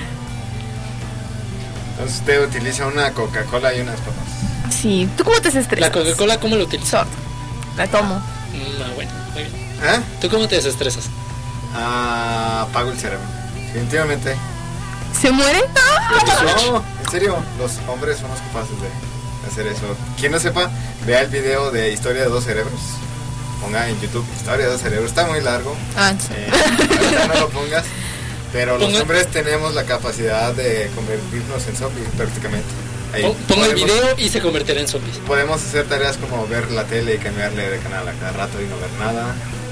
[SPEAKER 3] Entonces usted utiliza una Coca-Cola y unas papas.
[SPEAKER 25] Sí, ¿tú cómo te desestresas?
[SPEAKER 2] ¿La Coca-Cola cómo la utilizas?
[SPEAKER 25] La tomo.
[SPEAKER 2] Bueno, muy bien. ¿Tú cómo te desestresas?
[SPEAKER 3] Apago el cerebro. Definitivamente.
[SPEAKER 25] ¿Se muere?
[SPEAKER 3] No, en serio, los hombres somos capaces de hacer eso. Quien no sepa, vea el video de Historia de dos cerebros. Ponga en YouTube Historia de dos cerebros. Está muy largo. No lo pongas. Pero los hombres tenemos la capacidad de convertirnos en zombies prácticamente.
[SPEAKER 2] Ponga el video y se convertirá en zombies.
[SPEAKER 3] Podemos hacer tareas como ver la tele y cambiarle de canal a cada rato y no ver nada.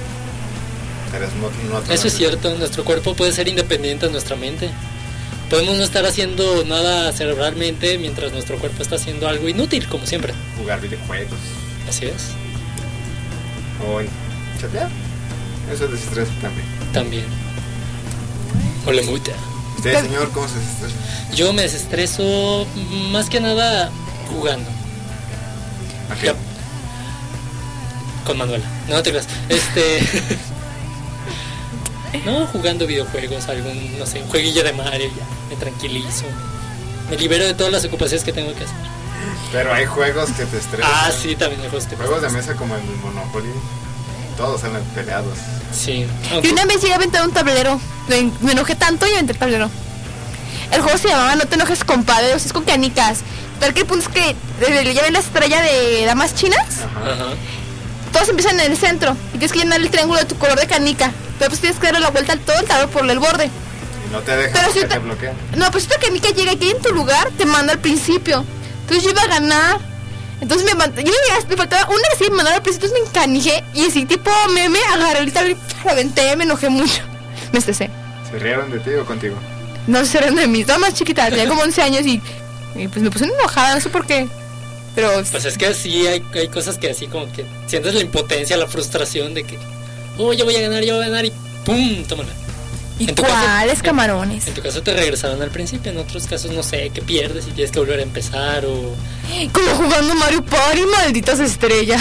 [SPEAKER 2] Eso es cierto, nuestro cuerpo puede ser independiente de nuestra mente. Podemos no estar haciendo nada cerebralmente mientras nuestro cuerpo está haciendo algo inútil, como siempre.
[SPEAKER 3] Jugar videojuegos.
[SPEAKER 2] Así es.
[SPEAKER 3] O chatear. Eso es desestresa
[SPEAKER 2] también. O le muta.
[SPEAKER 3] ¿Usted, señor, cómo se desestresa?
[SPEAKER 2] Yo me desestreso más que nada jugando.
[SPEAKER 3] ¿A qué?
[SPEAKER 2] Con Manuela. No te creas. No, jugando videojuegos, no sé, un jueguillo de Mario, ya, me tranquilizo, me libero de todas las ocupaciones que tengo que hacer.
[SPEAKER 3] Pero hay juegos que te estresan.
[SPEAKER 2] Sí, también hay juegos que
[SPEAKER 3] juegos de mesa como el Monopoly. todos salen peleados.
[SPEAKER 2] Sí.
[SPEAKER 1] Y una vez llegué a aventar un tablero. Me enojé tanto y aventé el tablero. El juego se llamaba No te enojes compadre, o sea, es con canicas. Pero que el punto es que ya ven la estrella de damas chinas.
[SPEAKER 2] Ajá.
[SPEAKER 1] Todos empiezan en el centro y tienes que llenar el triángulo de tu color de canica. Pero pues tienes que darle la vuelta al todo el tablero por el borde.
[SPEAKER 3] Y no te dejan,
[SPEAKER 1] pero si
[SPEAKER 3] te bloquean.
[SPEAKER 1] No, pues si tu canica llega aquí en tu lugar, te manda al principio. Entonces yo iba a ganar. Entonces me faltaba una que sí me mandaron al principio, entonces me encanijé. Y así tipo meme, agarré el tablero y lo aventé, me enojé mucho. Me estresé.
[SPEAKER 3] ¿Se rieron de ti o contigo?
[SPEAKER 1] No se rieron de mí, estaba más chiquita, tenía como 11 años y pues me puse enojada, no sé por qué. Pero
[SPEAKER 2] pues es que sí hay cosas que así como que sientes la impotencia, la frustración de que yo voy a ganar y ¡pum! Tómala.
[SPEAKER 1] ¿Y cuáles camarones?
[SPEAKER 2] En tu caso te regresaron al principio, en otros casos no sé, que pierdes y tienes que volver a empezar o...
[SPEAKER 1] Como jugando Mario Party, malditas estrellas.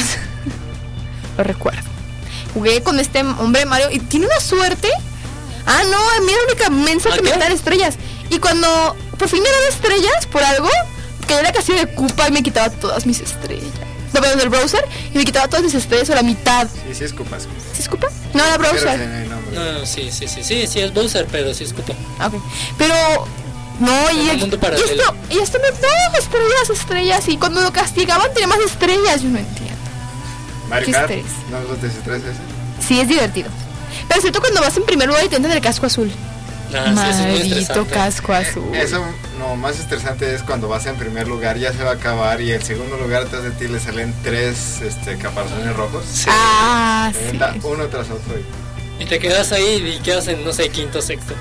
[SPEAKER 1] Lo recuerdo. Jugué con este hombre Mario y tiene una suerte. No, mira la única mensa que me dan estrellas. Y cuando por fin me dan estrellas por algo, que era casi de Koopa y me quitaba todas mis estrellas. No, perdón, del browser, y me quitaba todas mis estrellas o la mitad.
[SPEAKER 3] Sí, sí es Koopa.
[SPEAKER 1] ¿Sí es Koopa? No, era browser.
[SPEAKER 2] No, sí es Bowser, pero sí es Koopa.
[SPEAKER 1] Ok, pero... No, y esto me daba estrellas y cuando lo castigaban tenía más estrellas, yo no entiendo.
[SPEAKER 3] Mario Kart, ¿no los desestreses?
[SPEAKER 1] Sí, es divertido. Pero cierto cuando vas en primer lugar y te entran el casco azul. Maldito casco azul.
[SPEAKER 3] Eso, no, más estresante es cuando vas en primer lugar, ya se va a acabar y el segundo lugar atrás de ti le salen 3 caparazones rojos.
[SPEAKER 1] Sí.
[SPEAKER 3] Sí. Uno tras otro.
[SPEAKER 2] Y te quedas ahí y quedas en, no sé, quinto, sexto.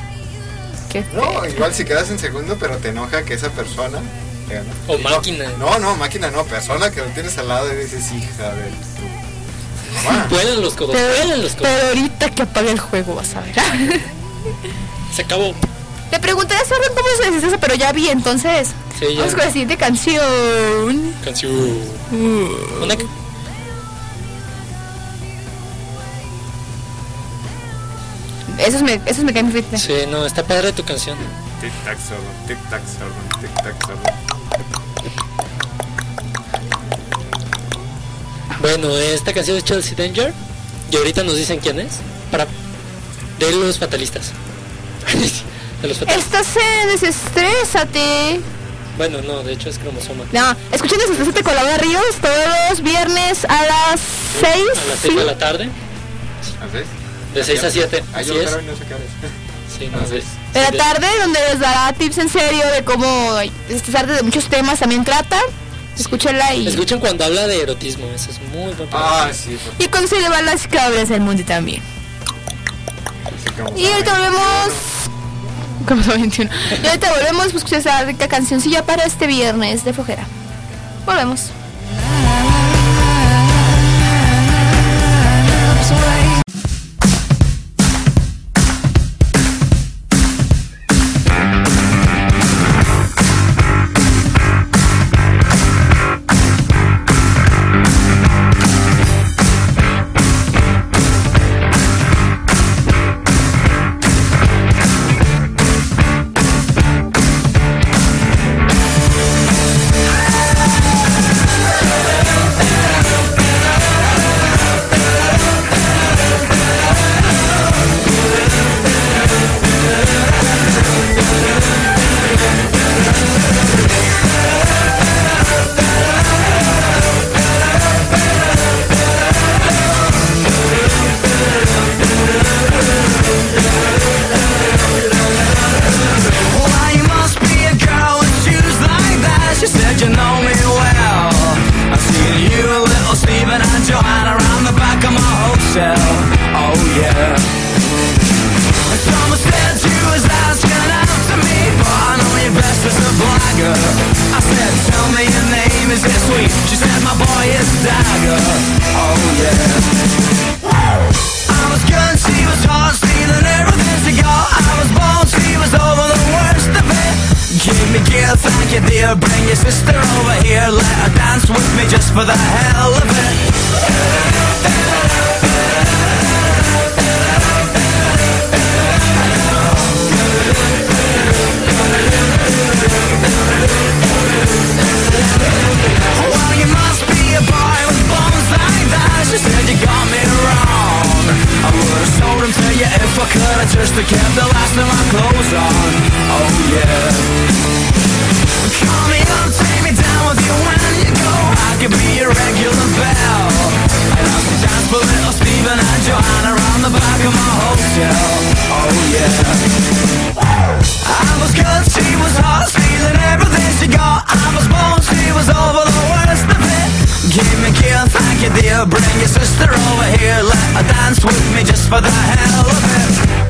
[SPEAKER 3] No, igual si quedas en segundo, pero te enoja que esa persona...
[SPEAKER 2] O máquina.
[SPEAKER 3] No, máquina no, persona que lo tienes al lado y dices, hija de tu mamá.
[SPEAKER 2] Pueden los codos,
[SPEAKER 1] Pero ahorita que apague el juego vas a ver.
[SPEAKER 2] Se acabó.
[SPEAKER 1] Te pregunté hace rato cómo se dice eso, pero ya vi, entonces.
[SPEAKER 2] Sí, ya.
[SPEAKER 1] Vamos con la siguiente canción.
[SPEAKER 2] Una que...
[SPEAKER 1] Esos me caen muy bien.
[SPEAKER 2] Sí, no, está padre tu canción.
[SPEAKER 3] Tic tac solo, tic tac solo, tic tac solo.
[SPEAKER 2] Bueno, esta canción es Chelsea Danger y ahorita nos dicen quién es. De los fatalistas. De los fatalistas.
[SPEAKER 1] Estás desestrésate.
[SPEAKER 2] Bueno, no, de hecho es cromosoma.
[SPEAKER 1] No, escuchen Desestrésate con Laura Ríos todos los viernes a las 6.
[SPEAKER 2] A las 6 de la tarde.
[SPEAKER 3] ¿A 6?
[SPEAKER 2] De 6 a 7.
[SPEAKER 3] Así
[SPEAKER 2] es.
[SPEAKER 3] No sé qué
[SPEAKER 2] sí, no sé.
[SPEAKER 1] De la tarde, donde les dará tips en serio de cómo estresarte de muchos temas, también trata. Escúchenla y...
[SPEAKER 2] Escuchen cuando habla de erotismo, eso es muy buen
[SPEAKER 3] programa. Sí.
[SPEAKER 1] Y cuando se llevan las cabras del mundo también. Y ahorita volvemos... Como 21. Y ahorita volvemos a escuchar esa rica cancioncilla para este viernes de flojera. Volvemos.
[SPEAKER 11] Well, you must be a boy with bones like that. She said you got me right.
[SPEAKER 19] yeah. Call me up, take me down with you when you go. I could be your regular bell. I love to dance with little Steven and Joanna around the back of my hotel. Oh yeah. I was good, she was hot, stealing everything she got. I was born, she was over the worst of it. Give me a kiss, thank you dear. Bring your sister over here. Let her dance with me just for the hell of it.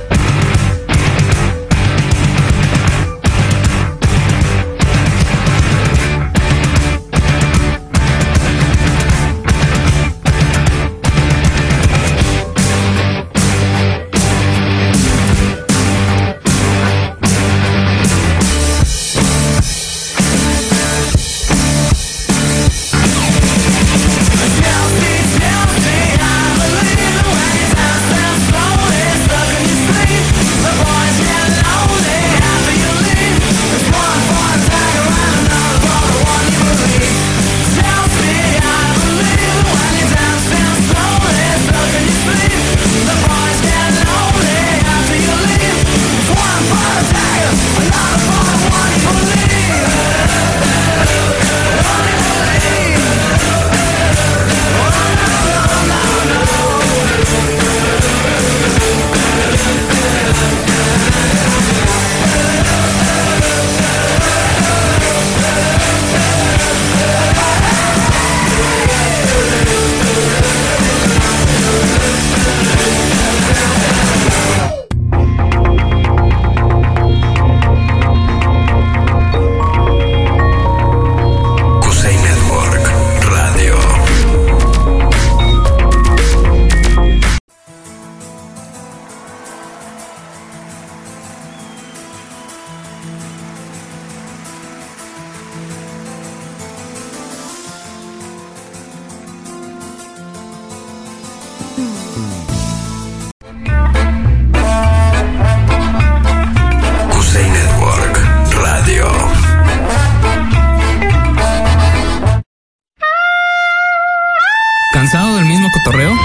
[SPEAKER 6] ¿Cansado del mismo cotorreo?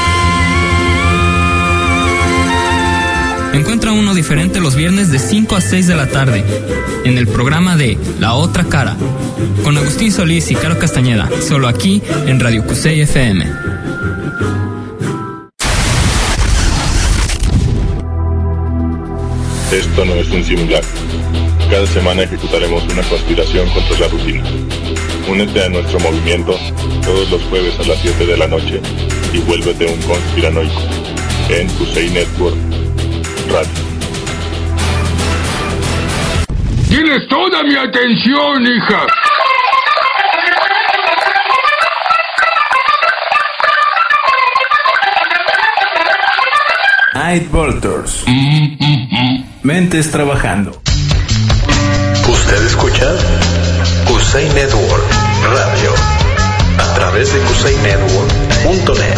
[SPEAKER 6] Encuentra uno diferente los viernes de 5 a 6 de la tarde en el programa de La Otra Cara con Agustín Solís y Caro Castañeda, solo aquí en Radio Cusey FM.
[SPEAKER 11] Esto no es un simulacro. Cada semana ejecutaremos una conspiración contra la rutina. Únete a nuestro movimiento todos los jueves a las 7 de la noche y vuélvete un conspiranoico en Cusey Network Radio.
[SPEAKER 13] Tienes toda mi atención, hija.
[SPEAKER 14] Night Voltors. Mentes trabajando.
[SPEAKER 21] Usted escucha Cusey Network Radio a través de CuseyNetwork.net.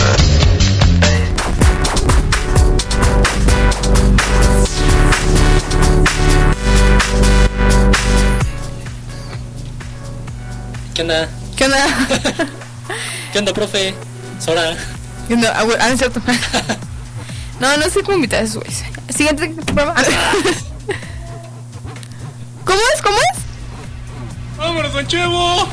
[SPEAKER 2] ¿Qué onda?
[SPEAKER 25] ¿Qué onda?
[SPEAKER 2] ¿Qué onda, profe? Sora.
[SPEAKER 25] ¿Qué onda? Ah, es cierto. No sé cómo invitar a esos güeyes. Siguiente programa. ¿Cómo es?
[SPEAKER 17] ¡Vámonos, Don Chevo!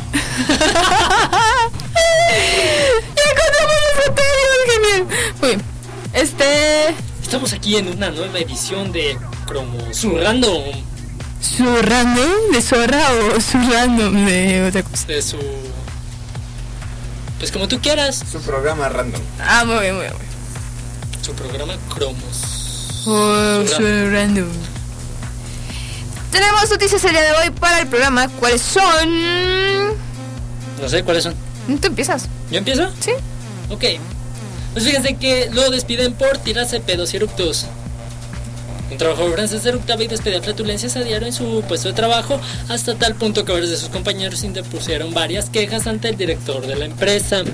[SPEAKER 25] ¡Ya encontramos nuestro tema! ¡Genial! Muy bien.
[SPEAKER 2] Estamos aquí en una nueva edición de Surrando.
[SPEAKER 25] ¿Surrando? ¿De Zorra o surrando de otra cosa?
[SPEAKER 2] De su... Pues como tú quieras.
[SPEAKER 3] Su programa random.
[SPEAKER 25] Ah, muy bien.
[SPEAKER 2] Su programa Cromos.
[SPEAKER 25] Surrando. Tenemos noticias el día de hoy para el programa. ¿Cuáles son?
[SPEAKER 2] No sé, ¿cuáles son?
[SPEAKER 25] ¿Tú empiezas?
[SPEAKER 2] ¿Yo empiezo?
[SPEAKER 25] Sí.
[SPEAKER 2] Ok. Pues fíjense que lo despiden por tirarse pedos y eructos. Un trabajador francés eructaba y despedía flatulencias a diario en su puesto de trabajo, hasta tal punto que varios de sus compañeros interpusieron varias quejas ante el director de la empresa.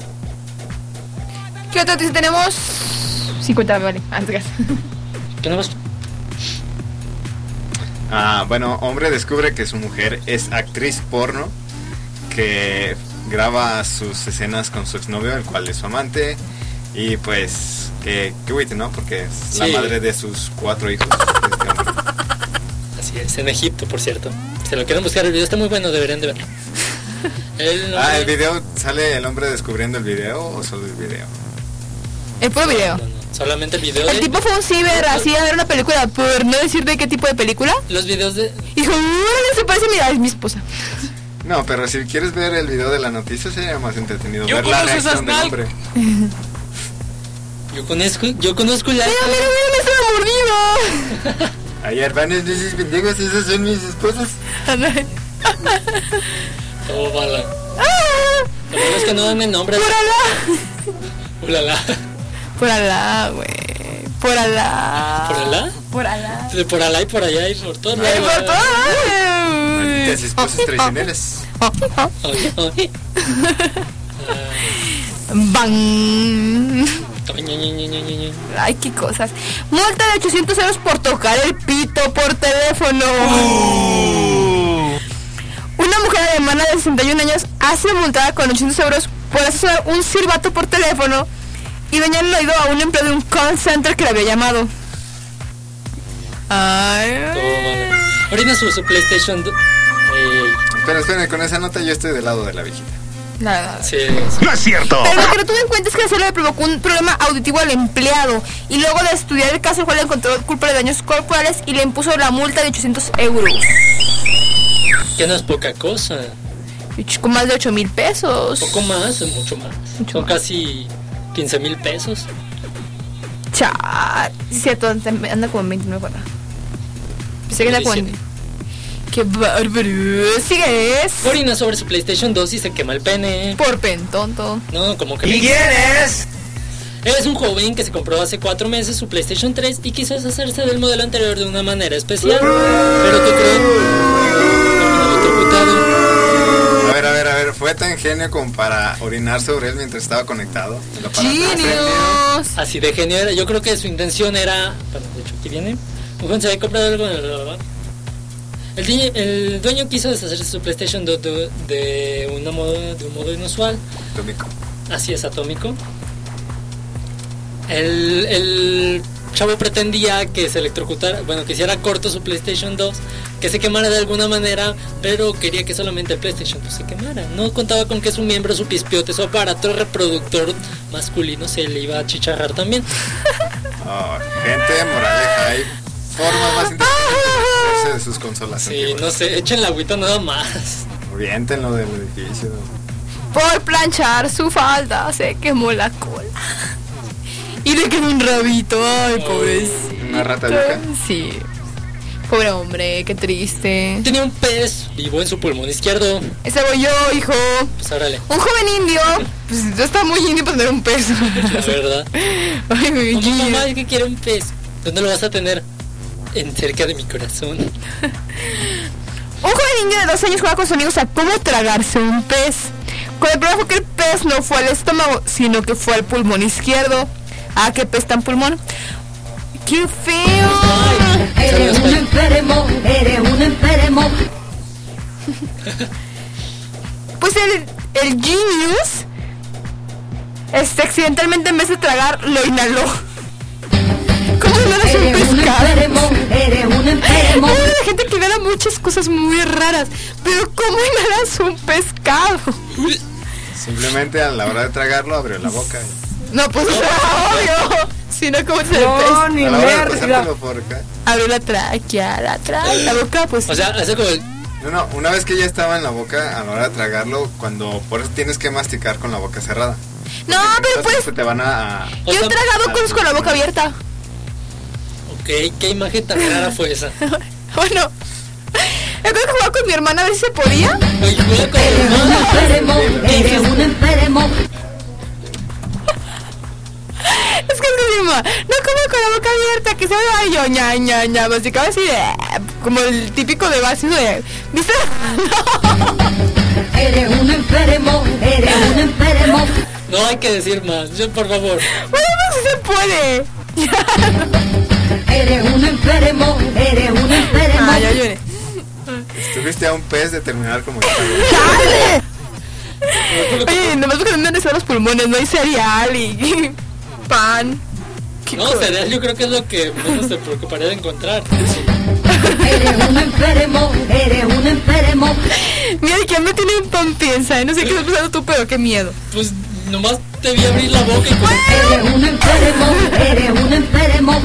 [SPEAKER 25] ¿Qué otra noticia tenemos? 50, vale, antes.
[SPEAKER 2] ¿Qué no vas?
[SPEAKER 3] Bueno, hombre descubre que su mujer es actriz porno, que graba sus escenas con su exnovio, el cual es su amante, y pues, que güey, ¿no? Porque es la madre de sus 4 hijos.
[SPEAKER 2] Así es, en Egipto, por cierto. Si lo quieren buscar, el video está muy bueno, deberían de verlo.
[SPEAKER 3] ¿El video sale el hombre descubriendo el video o solo el video?
[SPEAKER 25] El puro video.
[SPEAKER 2] No, solamente el video.
[SPEAKER 25] El tipo fue un ciber así a ver una película, por no decir de qué tipo de película.
[SPEAKER 2] Los videos de...
[SPEAKER 25] Dijo, se parece, mira, es mi esposa.
[SPEAKER 3] No, pero si quieres ver el video de la noticia sería más entretenido ver la reacción del hombre.
[SPEAKER 2] Yo conozco la...
[SPEAKER 25] Mira, me estaba mordido.
[SPEAKER 3] Ay, hermanos, no seas pendejos, esas son mis esposas.
[SPEAKER 2] Oh, bala. Lo bueno es que no dan el nombre. Por Alá. Por Alá,
[SPEAKER 25] güey. Por Alá.
[SPEAKER 2] ¿Por Alá?
[SPEAKER 25] Por Alá.
[SPEAKER 2] Por Alá y por allá y por todo.
[SPEAKER 25] Por todo.
[SPEAKER 3] Malditas esposas traicioneras.
[SPEAKER 25] Bang. Ay, qué cosas. Multa de 800 euros por tocar el pito por teléfono. Una mujer alemana de 61 años ha sido multada con 800 euros por hacer un silbato por teléfono y dañar el oído a un empleado de un call center que le había llamado. Ay.
[SPEAKER 2] Ahorita su PlayStation.
[SPEAKER 3] Espera, con esa nota yo estoy del lado de la viejita.
[SPEAKER 25] Nada.
[SPEAKER 2] Sí.
[SPEAKER 3] No es cierto.
[SPEAKER 25] Pero lo que no tuve en cuenta es que se le provocó un problema auditivo al empleado y luego de estudiar el caso el juez le encontró culpa de daños corporales y le impuso la multa de 800 euros.
[SPEAKER 2] Que no es poca cosa.
[SPEAKER 25] Con más de 8,000 pesos.
[SPEAKER 2] Poco más, mucho más. Son casi 15,000 pesos.
[SPEAKER 25] Chat. Sí, cierto, anda como en 29, ¿verdad? Pensé que anda como en... ¡Qué bárbaro! ¿Sigues?
[SPEAKER 2] Orina sobre su PlayStation 2 y se quema el pene.
[SPEAKER 25] Por pentonto.
[SPEAKER 2] No, como que...
[SPEAKER 12] ¿Y quién es?
[SPEAKER 2] Es un joven que se compró hace 4 meses su PlayStation 3 y quiso deshacerse del modelo anterior de una manera especial. ¿Pero qué creen?
[SPEAKER 3] A ver, ¿fue tan genio como para orinar sobre él mientras estaba conectado?
[SPEAKER 25] ¡Genios!
[SPEAKER 2] Así de genio era. Yo creo que su intención era... Bueno, de hecho, aquí viene. Un joven se había comprado algo... El dueño quiso deshacerse de su PlayStation 2 de un modo inusual.
[SPEAKER 3] Atómico.
[SPEAKER 2] Así es, atómico. El chavo pretendía que se electrocutara, bueno, que hiciera corto su PlayStation 2, que se quemara de alguna manera, pero quería que solamente el PlayStation 2 se quemara. No contaba con que su miembro, su pispiote, su aparato reproductor masculino se le iba a chicharrar también.
[SPEAKER 3] Oh, gente moraleja, hay formas más interesantes de sus consolas.
[SPEAKER 2] Sí, antiguas. No sé, echen la agüita nada más.
[SPEAKER 3] Oriéntenlo del edificio.
[SPEAKER 25] Por planchar su falda se quemó la cola. Y le quedó un rabito, ay, pobrecito.
[SPEAKER 3] ¿Una rata loca?
[SPEAKER 25] Sí. Pobre hombre, qué triste.
[SPEAKER 2] Tenía un pez vivo en su pulmón izquierdo.
[SPEAKER 25] Ese voy yo, hijo.
[SPEAKER 2] Pues órale.
[SPEAKER 25] Un joven indio. Pues yo estaba muy indio para tener un pez.
[SPEAKER 2] La verdad.
[SPEAKER 25] Ay, mi
[SPEAKER 2] mamá, es que quiero un pez. ¿Dónde lo vas a tener? En cerca de mi corazón.
[SPEAKER 25] Un joven indio de 2 años juega con sus amigos a cómo tragarse un pez. Con el problema fue que el pez no fue al estómago, sino que fue al pulmón izquierdo. Ah, qué pez tan pulmón. ¡Qué feo!
[SPEAKER 7] Eres un enfermo, eres un enfermo.
[SPEAKER 25] Pues el genius accidentalmente en vez de tragar lo inhaló. ¿Cómo inhalas un pescado?
[SPEAKER 7] Eres un enfermo.
[SPEAKER 25] Hay una gente que inhala muchas cosas muy raras, pero ¿cómo inhalas un pescado?
[SPEAKER 3] Simplemente a la hora de tragarlo abrió la boca.
[SPEAKER 25] No, pues obvio. Si no, ¿cómo se el pez?
[SPEAKER 3] Ni mierda.
[SPEAKER 25] Abrió la tráquea, la boca, pues.
[SPEAKER 2] O sea, hace como el...
[SPEAKER 3] No, una vez que ya estaba en la boca, a la hora de tragarlo, por eso tienes que masticar con la boca cerrada.
[SPEAKER 25] No, pero pues
[SPEAKER 3] te van a...
[SPEAKER 25] Yo he tragado cosas con la boca abierta.
[SPEAKER 2] Ok, ¿qué imagen tan rara fue esa?
[SPEAKER 25] Bueno, yo creo que jugaba con mi hermana a ver si se podía.
[SPEAKER 2] Ay, juega con mi hermana.
[SPEAKER 7] Eres un enfermo.
[SPEAKER 25] Es que es mi mamá, no como con la boca abierta, que se me va yo, ña, masticaba así de, como el típico de vacío de, ¿viste?
[SPEAKER 7] Eres un enfermo, eres un enfermo.
[SPEAKER 2] No hay que decir más, yo por favor.
[SPEAKER 25] Bueno, pues sí se puede.
[SPEAKER 7] Eres un enfermo, eres un enfermo.
[SPEAKER 25] Ah, ya lloré.
[SPEAKER 3] Estuviste a un pez de terminar como...
[SPEAKER 25] ¡Chale! Oye, nomás porque no están los pulmones, no hay cereal y pan.
[SPEAKER 2] No, cereal yo creo que es lo que menos te preocuparía de encontrar.
[SPEAKER 15] Eres un enfermo, eres un enfermo.
[SPEAKER 25] Mira, que me tiene un pan piensa, no sé qué estás pensando tú, pero qué miedo.
[SPEAKER 2] Pues nomás te vi abrir la boca y pues...
[SPEAKER 15] Eres un enfermo, eres un enfermo.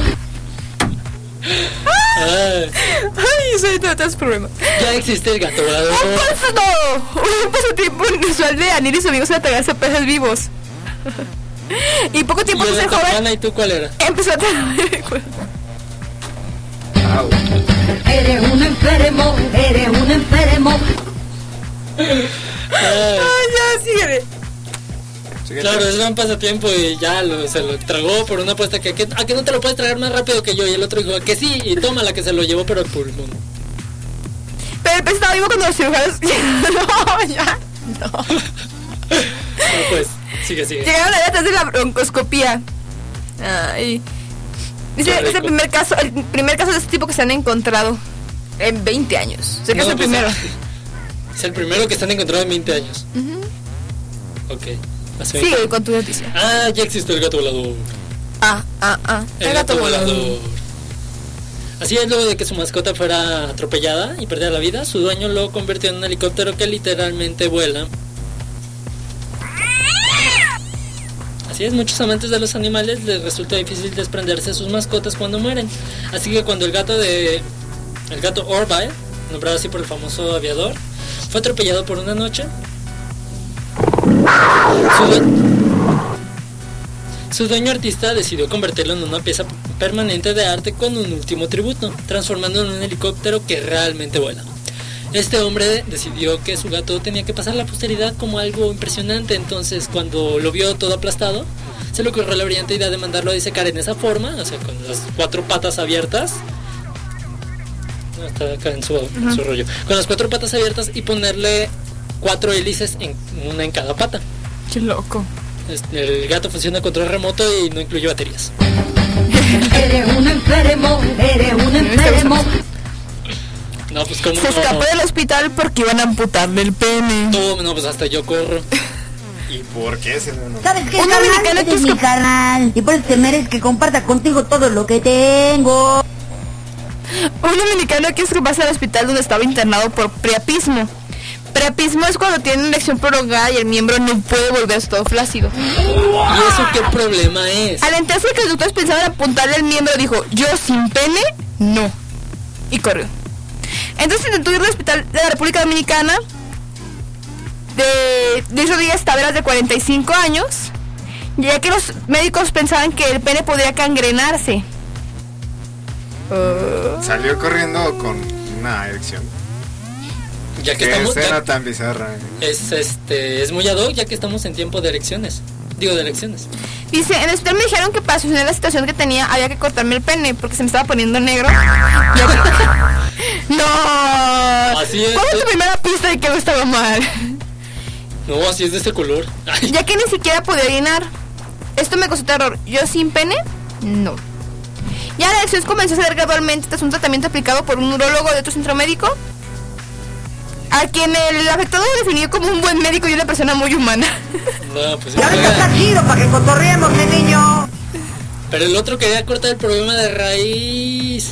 [SPEAKER 25] Ay, eso de todos problemas.
[SPEAKER 2] Ya existe el gato volador.
[SPEAKER 25] Un pasatiempo inusual de Anir y sus amigos era tragarse peces vivos. Y poco tiempo
[SPEAKER 2] ¿Y
[SPEAKER 25] de ser joven.
[SPEAKER 2] ¿Y tú cuál era?
[SPEAKER 25] Empezó a
[SPEAKER 15] Eres un enfermo, eres un enfermo.
[SPEAKER 25] Ya, sígueme.
[SPEAKER 2] Claro, es un pasatiempo y ya se lo tragó por una apuesta que a que no te lo puedes tragar más rápido que yo. Y el otro dijo que sí, y toma la que se lo llevó pero al pulmón.
[SPEAKER 25] Pero el pez estaba vivo cuando los cirujanos... No, ya, no.
[SPEAKER 2] Pues, sigue.
[SPEAKER 25] Llegaron a la edad de la broncoscopía. Ay. Dice, es el primer caso de este tipo que se han encontrado en 20 años. Sé que es el primero.
[SPEAKER 2] Es el primero que se han encontrado en 20 años. Ok.
[SPEAKER 25] Sigue con tu noticia.
[SPEAKER 2] Ya existió el gato volador.
[SPEAKER 25] El gato volador.
[SPEAKER 2] Así es, luego de que su mascota fuera atropellada y perdiera la vida, su dueño lo convirtió en un helicóptero que literalmente vuela. Así es, muchos amantes de los animales les resulta difícil desprenderse de sus mascotas cuando mueren. Así que cuando el gato Orville, nombrado así por el famoso aviador, fue atropellado por una noche, su dueño artista decidió convertirlo en una pieza permanente de arte con un último tributo, transformándolo en un helicóptero que realmente vuela. Este hombre decidió que su gato tenía que pasar a la posteridad como algo impresionante, entonces cuando lo vio todo aplastado, se le ocurrió la brillante idea de mandarlo a disecar en esa forma, o sea, con las 4 patas abiertas. Está acá en su rollo. Con las 4 patas abiertas y ponerle 4 hélices, una en cada pata.
[SPEAKER 25] Qué loco.
[SPEAKER 2] El gato funciona a control remoto y no incluye baterías.
[SPEAKER 15] Eres un enfermo, eres un enfermo.
[SPEAKER 2] No, pues como
[SPEAKER 25] se escapó del hospital porque iban a amputarle el pene.
[SPEAKER 2] No, pues hasta yo corro.
[SPEAKER 3] ¿Y por qué se no?
[SPEAKER 15] ¿Sabes qué, carnal? Este es mi carnal. Y por eso te mereces que comparta contigo todo lo que tengo.
[SPEAKER 25] Un dominicano que pasa al hospital donde estaba internado por priapismo. Priapismo es cuando tiene una erección prolongada y el miembro no puede volverse todo flácido.
[SPEAKER 2] ¿Y eso qué problema es?
[SPEAKER 25] Al enterarse que los doctores pensaban apuntarle el miembro, dijo, yo sin pene, no. Y corrió. Entonces intentó ir al hospital de la República Dominicana de Rodríguez Taveras, de 45 años, ya que los médicos pensaban que el pene podría gangrenarse.
[SPEAKER 3] Salió corriendo con una erección.
[SPEAKER 2] Ya que estamos
[SPEAKER 3] escena tan bizarra.
[SPEAKER 2] Es muy ad hoc, ya que estamos en tiempo de elecciones. Dice,
[SPEAKER 25] en el hospital me dijeron que para solucionar la situación que tenía había que cortarme el pene porque se me estaba poniendo negro. No.
[SPEAKER 2] Así es.
[SPEAKER 25] ¿Cuál es tu primera pista de que algo estaba mal?
[SPEAKER 2] No, así es de ese color.
[SPEAKER 25] Ya que ni siquiera podía orinar. Esto me causó terror. ¿Yo sin pene? No. Ya la elección comenzó a ser gradualmente tras un tratamiento aplicado por un urólogo de otro centro médico, a quien el afectado definió como un buen médico y una persona muy humana.
[SPEAKER 2] No, pues
[SPEAKER 15] ya venga tranquilo para que cotorreemos, mi niño.
[SPEAKER 2] Pero el otro quería cortar el problema de raíz.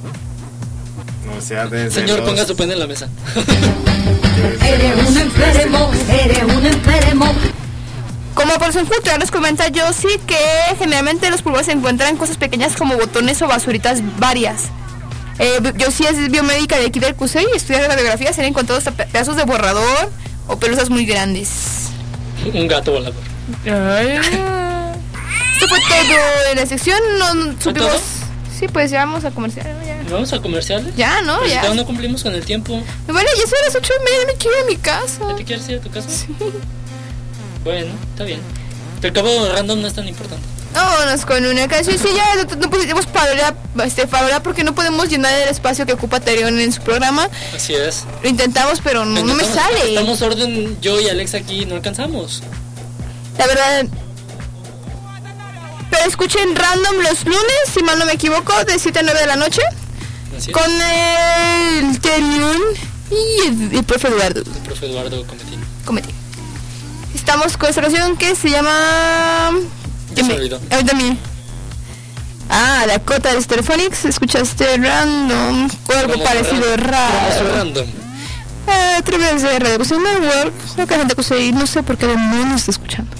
[SPEAKER 3] O sea, desde
[SPEAKER 2] señor, ponga su pene en la mesa.
[SPEAKER 15] Eres un enfermo, eres un enfermo.
[SPEAKER 25] Como persona cultural nos comenta Josie que generalmente los pulmones se encuentran cosas pequeñas como botones o basuritas varias. Josie es biomédica de aquí del CUSEI y estudia radiografía. Se han encontrado hasta pedazos de borrador o pelusas muy grandes.
[SPEAKER 2] Un gato volador.
[SPEAKER 25] Esto fue todo en la sección. No supimos. Sí, pues ya vamos a comerciales.
[SPEAKER 2] ¿Vamos a comerciales?
[SPEAKER 25] Ya, ¿no?
[SPEAKER 2] Pues
[SPEAKER 25] ya
[SPEAKER 2] no cumplimos con el tiempo.
[SPEAKER 25] Bueno, ya son las 8:30, me quiero ir a mi casa.
[SPEAKER 2] ¿Ya te quieres ir a tu casa?
[SPEAKER 25] Sí.
[SPEAKER 2] Bueno, está bien. Pero el cabo random no es tan importante.
[SPEAKER 25] Vámonos con una canción. Sí, ya no podemos parola porque no podemos llenar el espacio que ocupa Terion en su programa.
[SPEAKER 2] Así es.
[SPEAKER 25] Lo intentamos, pero no me sale.
[SPEAKER 2] Estamos orden, yo y Alex aquí no alcanzamos.
[SPEAKER 25] La verdad. Pero escuchen Random los lunes, si mal no me equivoco, de 7 a 9 de la noche. Con el Terion y el profe Eduardo.
[SPEAKER 2] El profe Eduardo
[SPEAKER 25] Cometín. Estamos con esta canción que se llama...
[SPEAKER 2] Ya se me olvidó.
[SPEAKER 25] A mí también. Dakota de Stereophonics, escuchaste Random, o algo parecido raro. A través de Radio Kusei Network, lo que la gente Kusei, no sé por qué no está escuchando.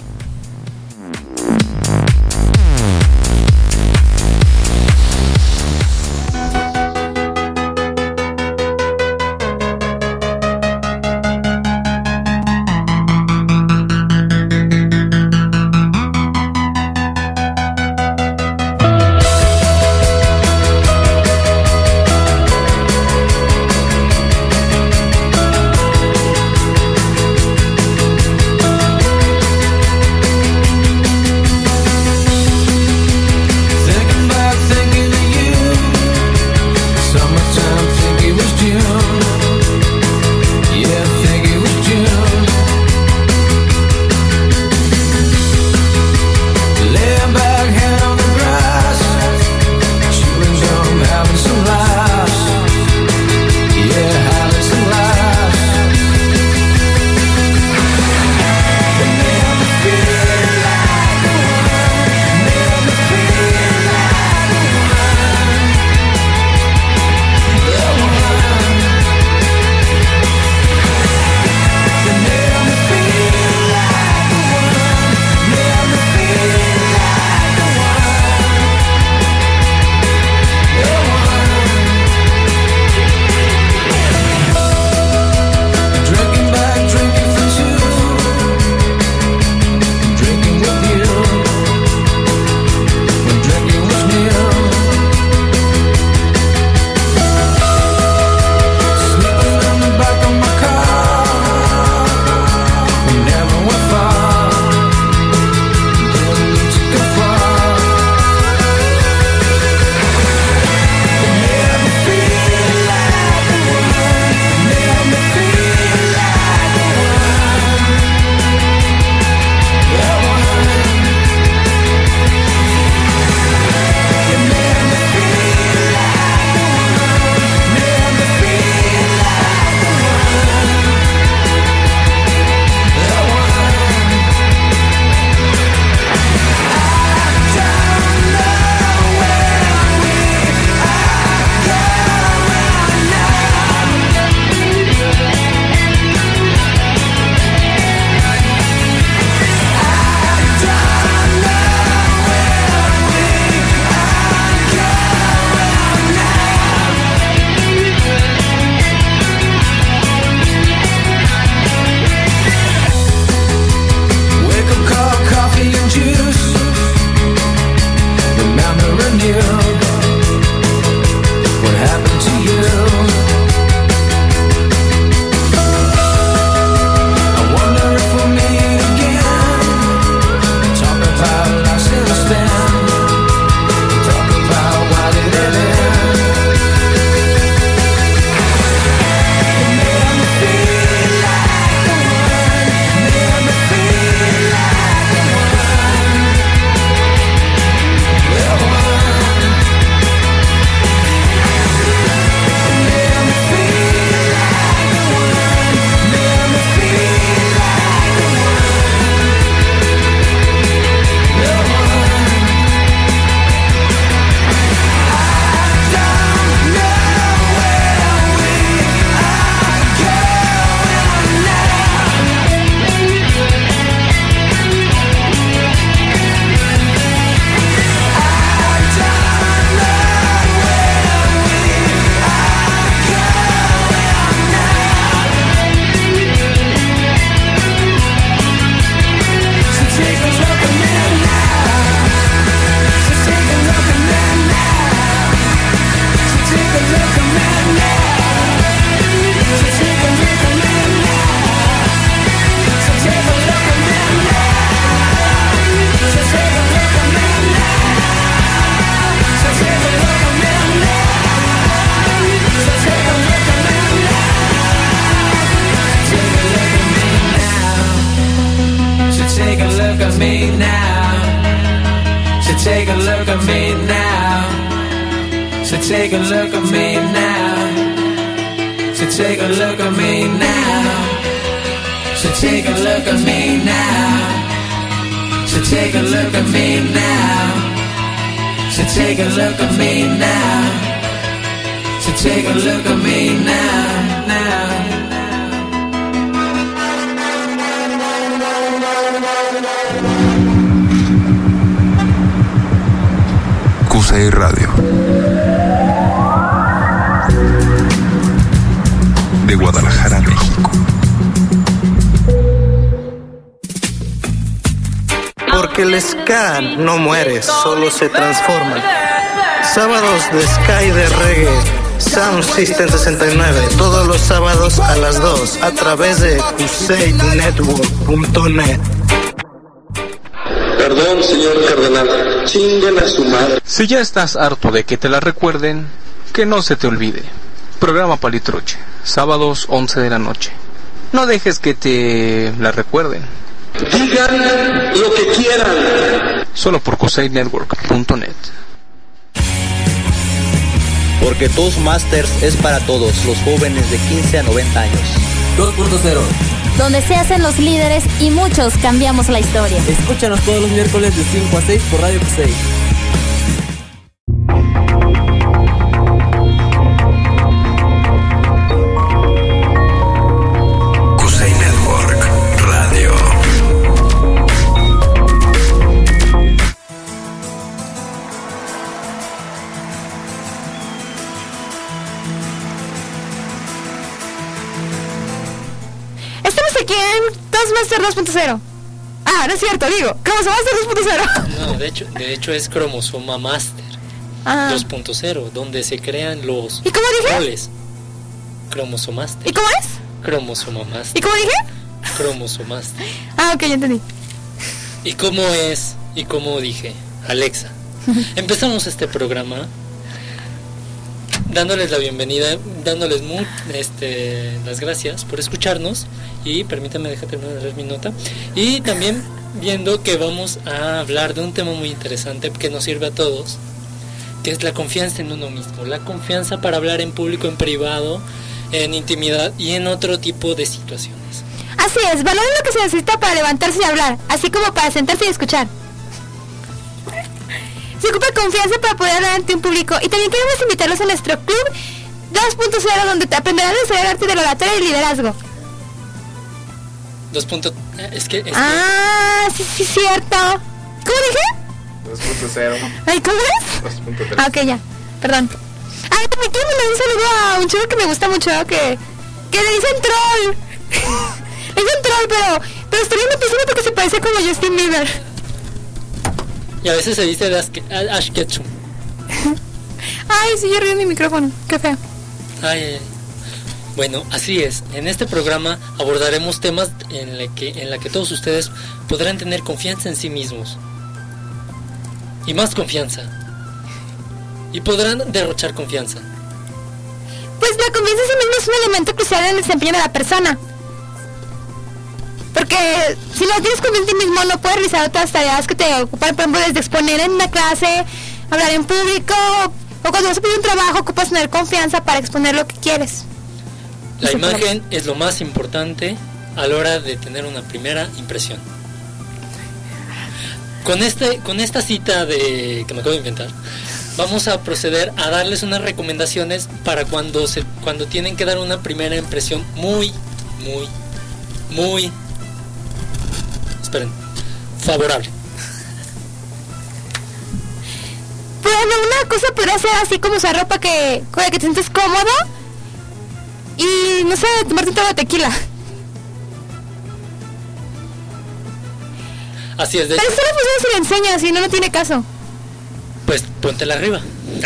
[SPEAKER 16] take a look at me now. So take a look at me now. So take a look at me now. So take a look at me now. So take a look at me now. So So take a look at me now. So take a look at me now, now.
[SPEAKER 5] QCI Radio. De Guadalajara, México.
[SPEAKER 12] Porque el ska no muere, solo se transforma. Sábados de ska y de reggae. Sound System 69, todos los sábados a las 2 a través de QCNetwork.net.
[SPEAKER 21] Perdón, señor cardenal, chinguen a su madre.
[SPEAKER 10] Si ya estás harto de que te la recuerden, que no se te olvide. Programa Palitruche, sábados 11 de la noche. No dejes que te la recuerden.
[SPEAKER 21] Digan lo que quieran.
[SPEAKER 10] Solo por QCNetwork.net.
[SPEAKER 18] Porque Toastmasters es para todos los jóvenes de 15 a 90 años.
[SPEAKER 22] 2.0,
[SPEAKER 23] donde se hacen los líderes y muchos cambiamos la historia.
[SPEAKER 22] Escúchanos todos los miércoles de 5 a 6 por Radio QCI.
[SPEAKER 5] QCI Network Radio.
[SPEAKER 25] Estamos aquí en Toastmaster 2.0. Ah, no es cierto, digo, Cromosomaster 2.0.
[SPEAKER 2] No, de hecho es Cromosoma Master 2.0, donde se crean los
[SPEAKER 25] ¿y cómo dije?
[SPEAKER 2] roles. Cromosomaster.
[SPEAKER 25] ¿Y cómo es?
[SPEAKER 2] Cromosoma Master.
[SPEAKER 25] ¿Y cómo dije?
[SPEAKER 2] Cromosomaster.
[SPEAKER 25] Ah, ok, ya entendí.
[SPEAKER 2] ¿Y cómo es? ¿Y cómo dije? Alexa. Empezamos este programa dándoles la bienvenida, dándoles las gracias por escucharnos, y permítanme dejar terminar de leer mi nota, y también viendo que vamos a hablar de un tema muy interesante que nos sirve a todos, que es la confianza en uno mismo, la confianza para hablar en público, en privado, en intimidad y en otro tipo de situaciones.
[SPEAKER 25] Así es, valoren lo que se necesita para levantarse y hablar, así como para sentarse y escuchar. Se ocupa confianza para poder hablar ante un público. Y también queremos invitarlos a nuestro club 2.0, donde te aprenderás a desarrollar arte del oratorio y liderazgo. Ah, sí, cierto. ¿Cómo dije?
[SPEAKER 3] 2.0.
[SPEAKER 25] Ay, ¿cómo es?
[SPEAKER 3] 2.3.
[SPEAKER 25] Ah, ok, ya, perdón. Ah, también quiero mandar un saludo a un chico que me gusta mucho, que le dicen troll. Le dicen troll, pero está bien empezando porque se parece como Justin Bieber.
[SPEAKER 2] Y a veces se dice de Ash Ketchum.
[SPEAKER 25] Ay, sí, yo río en mi micrófono, qué feo.
[SPEAKER 2] Ay. Bueno, así es. En este programa abordaremos temas en la que todos ustedes podrán tener confianza en sí mismos. Y más confianza. Y podrán derrochar confianza.
[SPEAKER 25] Pues la confianza en sí mismo es un elemento crucial en el desempeño de la persona. Porque si no tienes confianza en ti mismo, no puedes realizar otras tareas que te ocupan, por ejemplo, desde exponer en una clase, hablar en público, o cuando vas a pedir un trabajo, ocupas tener confianza para exponer lo que quieres.
[SPEAKER 2] La imagen es lo más importante a la hora de tener una primera impresión. Con esta cita que me acabo de inventar, vamos a proceder a darles unas recomendaciones para cuando tienen que dar una primera impresión muy favorable.
[SPEAKER 25] Bueno, una cosa podría ser así como usar ropa con la que te sientes cómodo y, no sé, tomarte un trago de tequila.
[SPEAKER 2] Así es.
[SPEAKER 25] Pero esto no funciona si le enseñas, si no tiene caso.
[SPEAKER 2] Pues póntela arriba.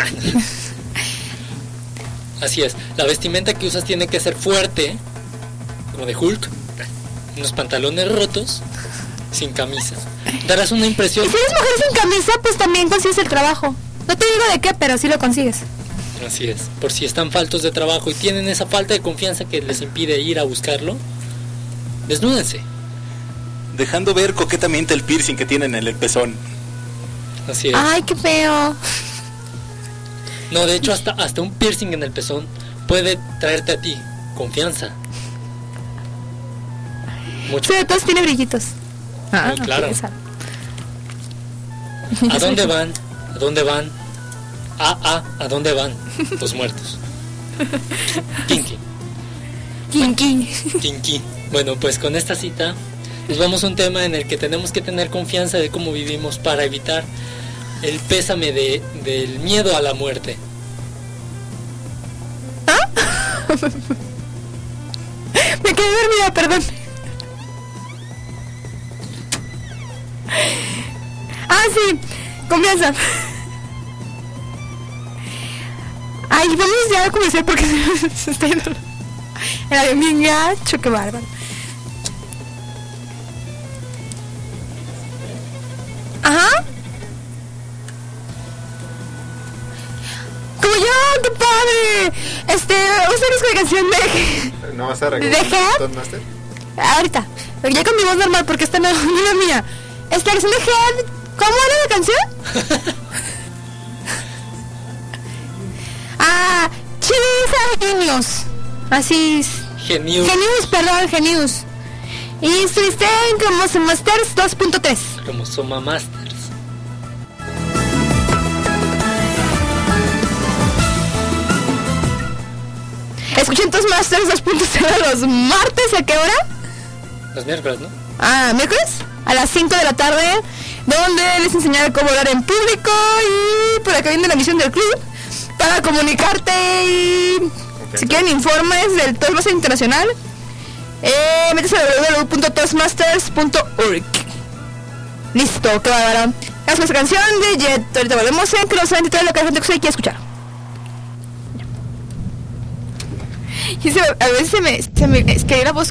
[SPEAKER 2] Así es. La vestimenta que usas tiene que ser fuerte, como de Hulk. Unos pantalones rotos, sin camisa. Darás una impresión.
[SPEAKER 25] Y si eres mujer sin camisa, pues también consigues el trabajo. No te digo de qué, pero sí lo consigues.
[SPEAKER 2] Así es. Por si están faltos de trabajo y tienen esa falta de confianza que les impide ir a buscarlo, desnúdense.
[SPEAKER 10] Dejando ver coquetamente el piercing que tienen en el pezón.
[SPEAKER 2] Así es.
[SPEAKER 25] Ay, qué feo.
[SPEAKER 2] No, de hecho hasta un piercing en el pezón puede traerte a ti confianza. Mucho.
[SPEAKER 25] Sí, todos tiene brillitos.
[SPEAKER 2] Claro. ¿A dónde van? ¿A dónde van? ¿A dónde van los muertos? Kinky. Kinky. Bueno, pues con esta cita nos vamos a un tema en el que tenemos que tener confianza de cómo vivimos para evitar el pésame del miedo a la muerte.
[SPEAKER 25] Me quedé dormida, perdón. Sí, confianza. Ay, vamos ya a comenzar porque se está yendo. Era bien gacho, qué bárbaro. Ajá. Como yo, qué padre. Vamos a hacer la canción de...
[SPEAKER 3] ¿No vas a
[SPEAKER 25] ¿De Head?
[SPEAKER 3] Toastmaster?
[SPEAKER 25] Ahorita. Pero ya con mi voz normal porque esta no es la mía. Es la canción de Head. ¿Cómo era la canción? Genius. Así es.
[SPEAKER 2] Genius,
[SPEAKER 25] perdón, Genius. Y estuviste en Chromosome Masters 2.3.
[SPEAKER 2] Chromosoma Masters.
[SPEAKER 25] Escuchen Toastmasters 2.0 los martes, ¿a qué hora?
[SPEAKER 2] Los miércoles, ¿no?
[SPEAKER 25] ¿Miércoles? A las 5 de la tarde, donde les enseñaré cómo hablar en público y por acá viene la misión del club para comunicarte y si quieren informes del Toastmaster Internacional, métese a www.toastmasters.org. Listo, qué bárbaro. Vamos con esta canción de Jet. Ahorita volvemos en que los 23 lo que la gente quiere escuchar. Y a veces se me es que la voz.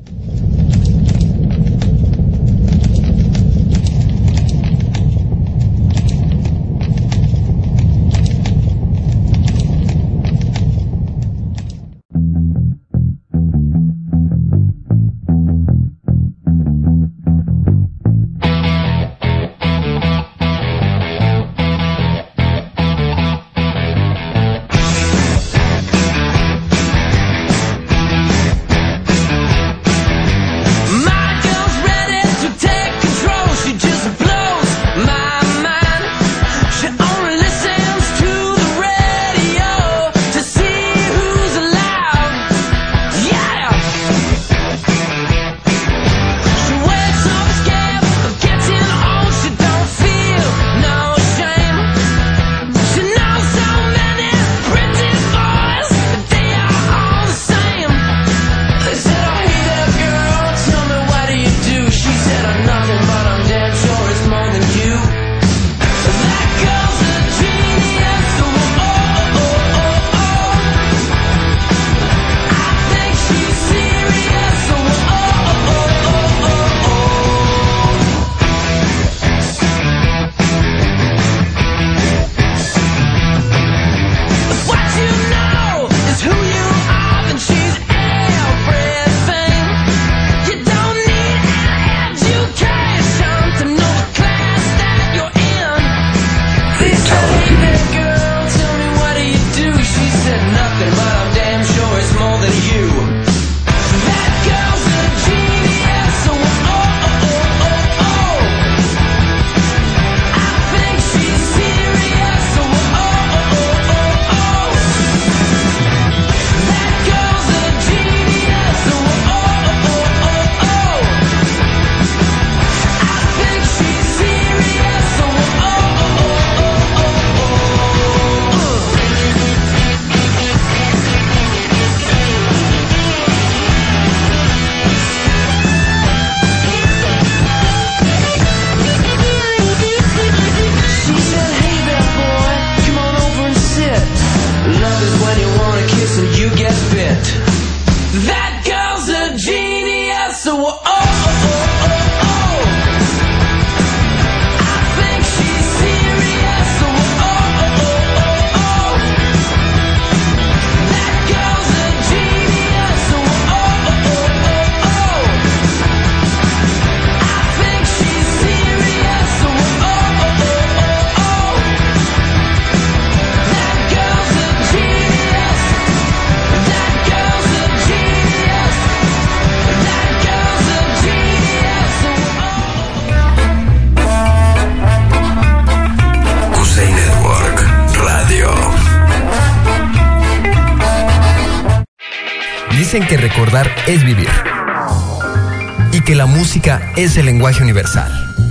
[SPEAKER 4] Dicen que recordar es vivir y que la música es el lenguaje universal.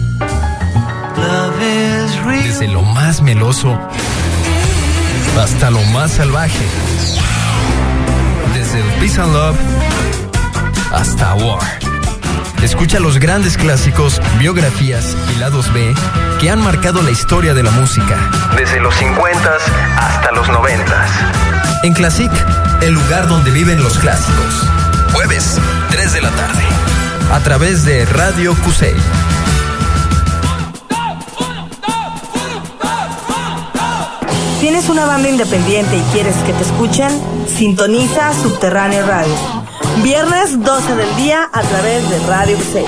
[SPEAKER 4] Desde lo más meloso hasta lo más salvaje. Desde el Peace and Love hasta War. Escucha los grandes clásicos, biografías y lados B que han marcado la historia de la música.
[SPEAKER 21] Desde los 50s hasta los 90s.
[SPEAKER 4] En Classic, el lugar donde viven los clásicos. Jueves, 3 de la tarde. A través de Radio Cusey.
[SPEAKER 8] ¿Tienes una banda independiente y quieres que te escuchen? Sintoniza Subterráneo Radio. Viernes 12 del día a través de Radio Cusey.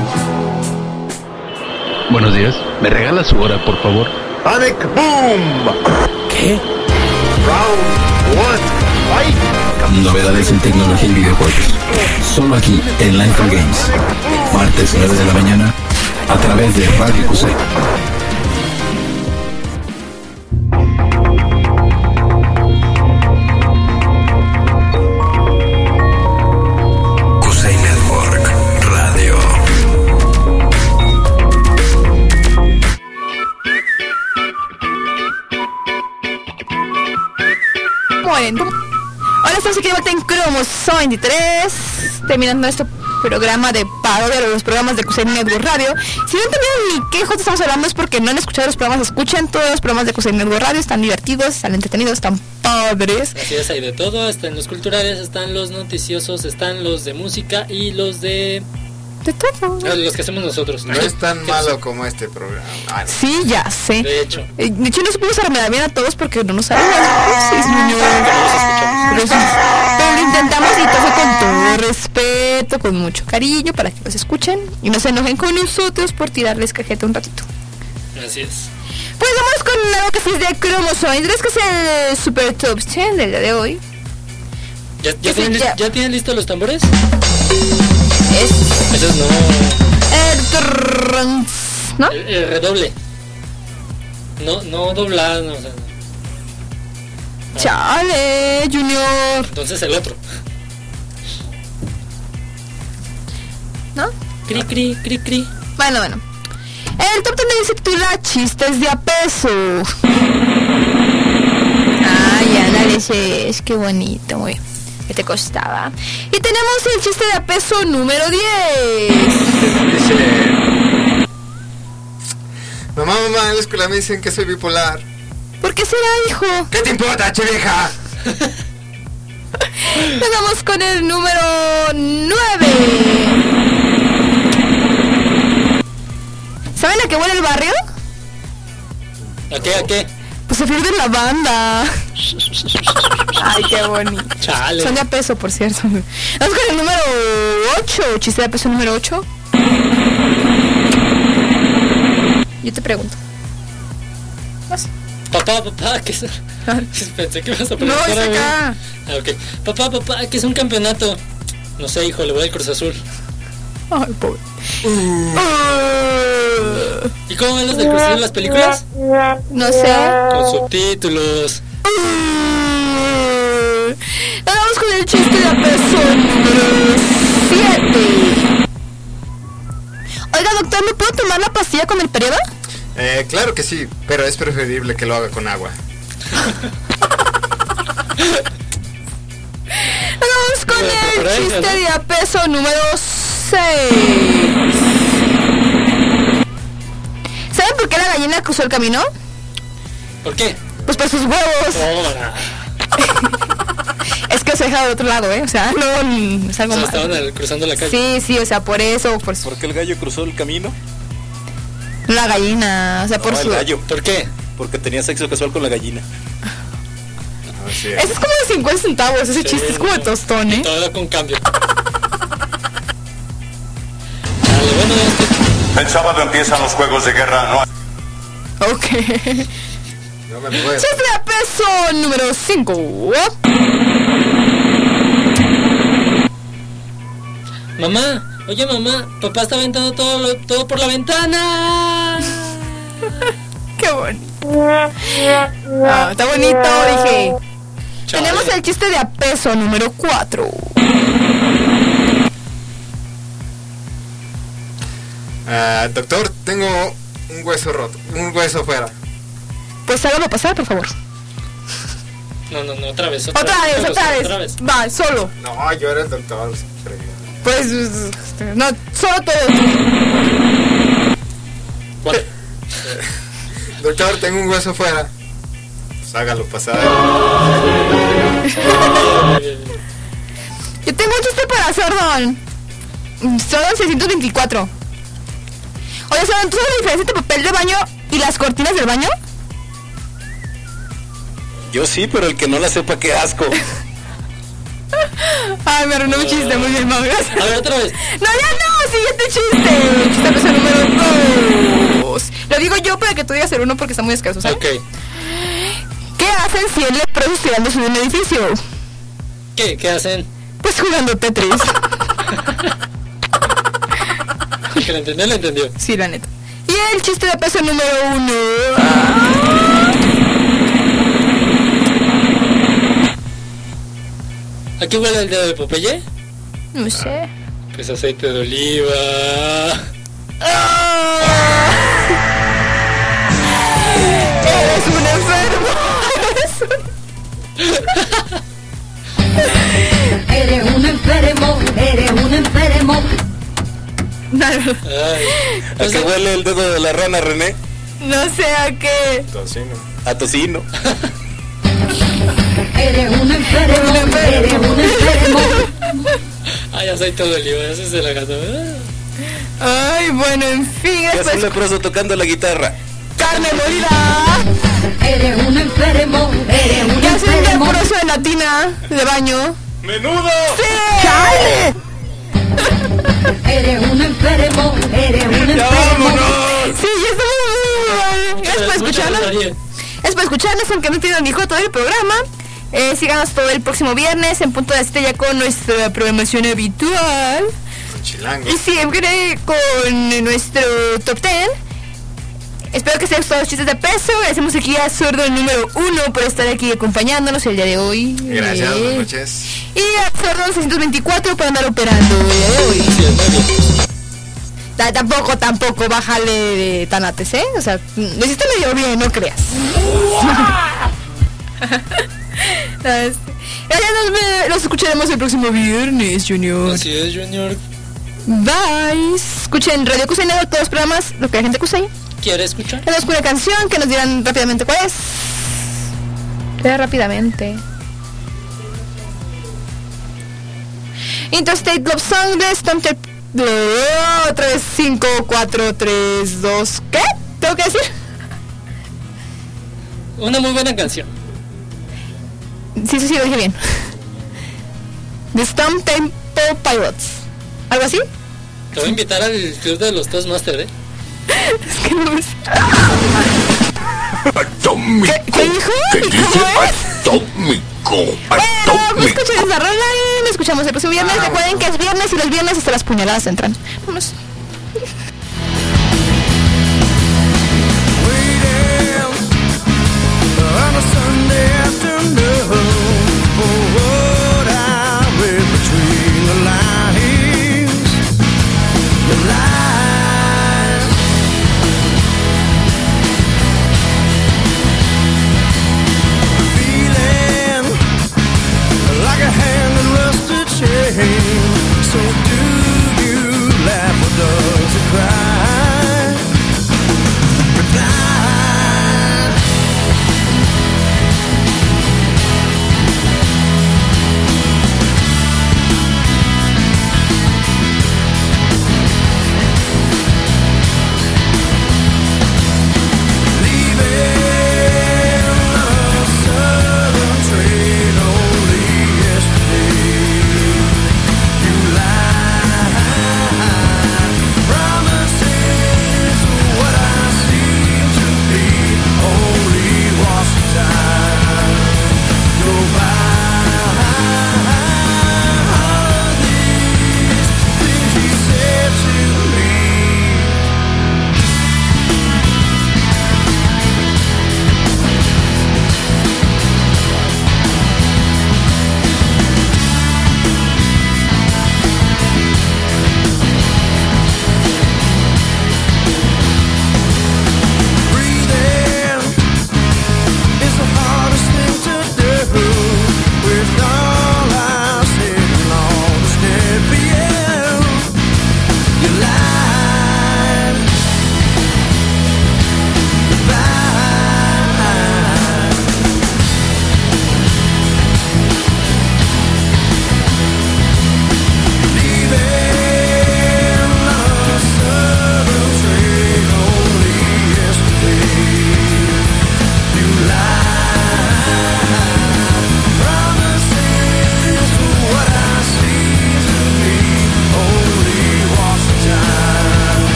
[SPEAKER 9] Buenos días. ¿Me regala su hora, por favor?
[SPEAKER 20] Panic Boom.
[SPEAKER 9] ¿Qué?
[SPEAKER 20] Round 1. Fight.
[SPEAKER 9] Novedades en tecnología y videojuegos. Solo aquí en Lifetime Games. Martes 9 de la mañana a través de Radio Cusey.
[SPEAKER 25] Hola, estamos aquí de vuelta en Cromoso 23, terminando nuestro programa de parodia de los programas de Cusey Network Radio. Si no entendieron ni qué justo estamos hablando es porque no han escuchado los programas, escuchen todos los programas de Cusey Network Radio, están divertidos, están entretenidos, están padres.
[SPEAKER 2] Así es, hay de todo, están los culturales, están los noticiosos, están los de música y los de
[SPEAKER 25] todo.
[SPEAKER 2] Los que hacemos nosotros.
[SPEAKER 3] No es tan malo como este programa.
[SPEAKER 25] Ah, no. Sí, ya sé.
[SPEAKER 2] De hecho
[SPEAKER 25] no se pudo saludar bien a todos porque no nos sabemos. Pero lo intentamos y todo con todo respeto, con mucho cariño para que los escuchen y no se enojen con nosotros por tirarles cajeta un ratito.
[SPEAKER 2] Así es.
[SPEAKER 25] Pues vamos con algo que sí es de Cromosomes, que es el Super Top 10 del día de hoy.
[SPEAKER 2] ¿Ya tienen listos los tambores?
[SPEAKER 25] Esos
[SPEAKER 2] no.
[SPEAKER 25] ¿No?
[SPEAKER 2] El redoble. No doblar, no, o sea, no.
[SPEAKER 25] Chale, Junior.
[SPEAKER 2] Entonces el otro.
[SPEAKER 25] ¿No?
[SPEAKER 2] Cri, cri, cri, cri.
[SPEAKER 25] Bueno. El top 10 se titula Chistes de a peso. Ay, ándale, es que bonito, muy bien. ¿Qué te costaba? Y tenemos el chiste de a peso número 10.
[SPEAKER 3] Dice: mamá, en la escuela me dicen que soy bipolar.
[SPEAKER 25] ¿Por qué será, hijo?
[SPEAKER 3] ¿Qué te importa, chivija?
[SPEAKER 25] Nos vamos con el número 9. ¿Saben a qué huele el barrio?
[SPEAKER 2] ¿A qué?
[SPEAKER 25] Pues a flor de lavanda. Ay, qué bonito.
[SPEAKER 2] Chale.
[SPEAKER 25] Son de a peso, por cierto. Vamos con el número 8. Chiste de a peso número 8. Yo te pregunto. ¿Vas?
[SPEAKER 2] Papá, ¿qué es? Pensé que ibas a preguntar.
[SPEAKER 25] No, es acá.
[SPEAKER 2] Ok. Papá, ¿qué es un campeonato? No sé, hijo, le voy al Cruz Azul.
[SPEAKER 25] Ay, pobre.
[SPEAKER 2] ¿Y cómo ven los del Cruz Azul en las películas?
[SPEAKER 25] No sé.
[SPEAKER 2] Con subtítulos.
[SPEAKER 25] Vamos con el chiste de a peso número 7. Oiga, doctor, ¿me puedo tomar la pastilla con el periodo?
[SPEAKER 3] Claro que sí, pero es preferible que lo haga con agua.
[SPEAKER 25] Vamos con el chiste de a peso número 6. ¿Saben por qué la gallina cruzó el camino?
[SPEAKER 2] ¿Por qué?
[SPEAKER 25] Pues por sus huevos. Es que se deja del otro lado, o sea, no es algo más.
[SPEAKER 2] Estaban cruzando la calle.
[SPEAKER 25] Sí, o sea, por eso. ¿Por
[SPEAKER 17] qué el gallo cruzó el camino?
[SPEAKER 25] La gallina, o sea, por su...
[SPEAKER 17] el gallo.
[SPEAKER 2] ¿Por qué?
[SPEAKER 17] Porque tenía sexo casual con la gallina.
[SPEAKER 3] Sí.
[SPEAKER 25] Ese es como de 50 centavos, ese chiste es como de tostón,
[SPEAKER 2] Y todo con cambio.
[SPEAKER 5] El sábado empiezan los juegos de guerra, ¿no?
[SPEAKER 25] Ok.
[SPEAKER 3] No me puedo.
[SPEAKER 25] Chiste de a peso número 5.
[SPEAKER 2] Mamá, oye mamá, papá está aventando todo por la ventana.
[SPEAKER 25] Qué bonito. Está bonito, dije. Chale. Tenemos el chiste de a peso número 4.
[SPEAKER 3] Doctor, tengo un hueso roto, un hueso fuera.
[SPEAKER 25] Pues hágalo pasar, por favor.
[SPEAKER 2] No, otra vez.
[SPEAKER 25] Otra vez. Va, solo.
[SPEAKER 3] No, yo era el doctor.
[SPEAKER 25] Pues, no, solo todo.
[SPEAKER 2] ¿Cuál?
[SPEAKER 3] Doctor, tengo un hueso fuera. Pues hágalo pasar.
[SPEAKER 25] Yo tengo un chiste para Sordon. Sordon 624. Oye, Sordon, ¿tú sabes la diferencia entre papel de baño y las cortinas del baño?
[SPEAKER 17] Yo sí, pero el que no la sepa, qué asco.
[SPEAKER 25] Ay, me arruinó un chiste, muy bien, Mau, gracias.
[SPEAKER 2] A ver, otra vez.
[SPEAKER 25] No, ya no, siguiente chiste. Chiste peso número 2. Lo digo yo para que tú digas el 1 porque está muy escaso, ¿sabes?
[SPEAKER 2] Ok.
[SPEAKER 25] ¿Qué hacen 100 leprosos tirándose de un edificio?
[SPEAKER 2] ¿Qué hacen?
[SPEAKER 25] Pues jugando Tetris.
[SPEAKER 2] ¿Que lo entendió? Lo entendió.
[SPEAKER 25] Sí, la neta. Y el chiste de peso número 1.
[SPEAKER 2] ¿A qué huele el dedo de Popeye?
[SPEAKER 25] No sé.
[SPEAKER 2] Pues aceite de oliva.
[SPEAKER 25] Eres un enfermo.
[SPEAKER 15] Eres un enfermo. Eres un enfermo.
[SPEAKER 17] ¿A qué huele el dedo de la rana, René?
[SPEAKER 25] No sé a qué.
[SPEAKER 3] Tocino.
[SPEAKER 17] A tocino.
[SPEAKER 15] Eres un enfermo. Eres un enfermo.
[SPEAKER 2] Ay, aceite de oliva, ese se la ganó.
[SPEAKER 25] Ay, bueno, en fin.
[SPEAKER 17] ¿Qué hace un leproso tocando la guitarra?
[SPEAKER 25] ¡Carne molida!
[SPEAKER 15] Eres un enfermo. Eres un
[SPEAKER 25] ¿Qué hace un
[SPEAKER 15] enfermo.
[SPEAKER 25] leproso de la tina de baño?
[SPEAKER 17] ¡Menudo!
[SPEAKER 25] ¡Sí!
[SPEAKER 15] ¡Chale! Eres un enfermo. Eres un enfermo.
[SPEAKER 25] Sí, ya estamos. Gracias por escucharnos. Es para escucharnos, aunque no tienen ni hijo todo el programa. Síganos todo el próximo viernes en punto de 7 ya con nuestra programación habitual.
[SPEAKER 3] Chilango.
[SPEAKER 25] Y siempre con nuestro top 10. Espero que sean todos los chistes de peso. Agradecemos aquí a Sordo el número 1 por estar aquí acompañándonos el día de hoy.
[SPEAKER 3] Gracias, buenas noches.
[SPEAKER 25] Y a Sordo 624 por andar operando el día de hoy. Tampoco, bájale de tanates, ¿eh? O sea, lo hiciste medio bien, no creas. Nos escucharemos el próximo viernes, Junior.
[SPEAKER 2] Así es, Junior.
[SPEAKER 25] Bye. Escuchen Radio Kusei Network, todos los programas, lo que la gente Kusei
[SPEAKER 2] quiere escuchar.
[SPEAKER 25] Tenemos una canción que nos dirán rápidamente cuál es. Rápidamente. Interstate Love Song de Stomp 3, 5, 4, 3, 2. ¿Qué? ¿Tengo que decir?
[SPEAKER 2] Una muy buena canción.
[SPEAKER 25] Sí, lo dije bien. The Stomp Tempo Pilots. ¿Algo así?
[SPEAKER 2] Te voy a invitar al club de los Toastmasters, ¿eh?
[SPEAKER 25] Es que no me...
[SPEAKER 5] Atómico.
[SPEAKER 25] ¿Qué dijo?
[SPEAKER 5] ¿Qué dice?
[SPEAKER 25] Atómico. Bueno, escuchen esa rola y nos escuchamos el próximo viernes. Recuerden que es viernes y los viernes hasta las puñaladas entran. Vámonos.
[SPEAKER 16] So do you laugh or does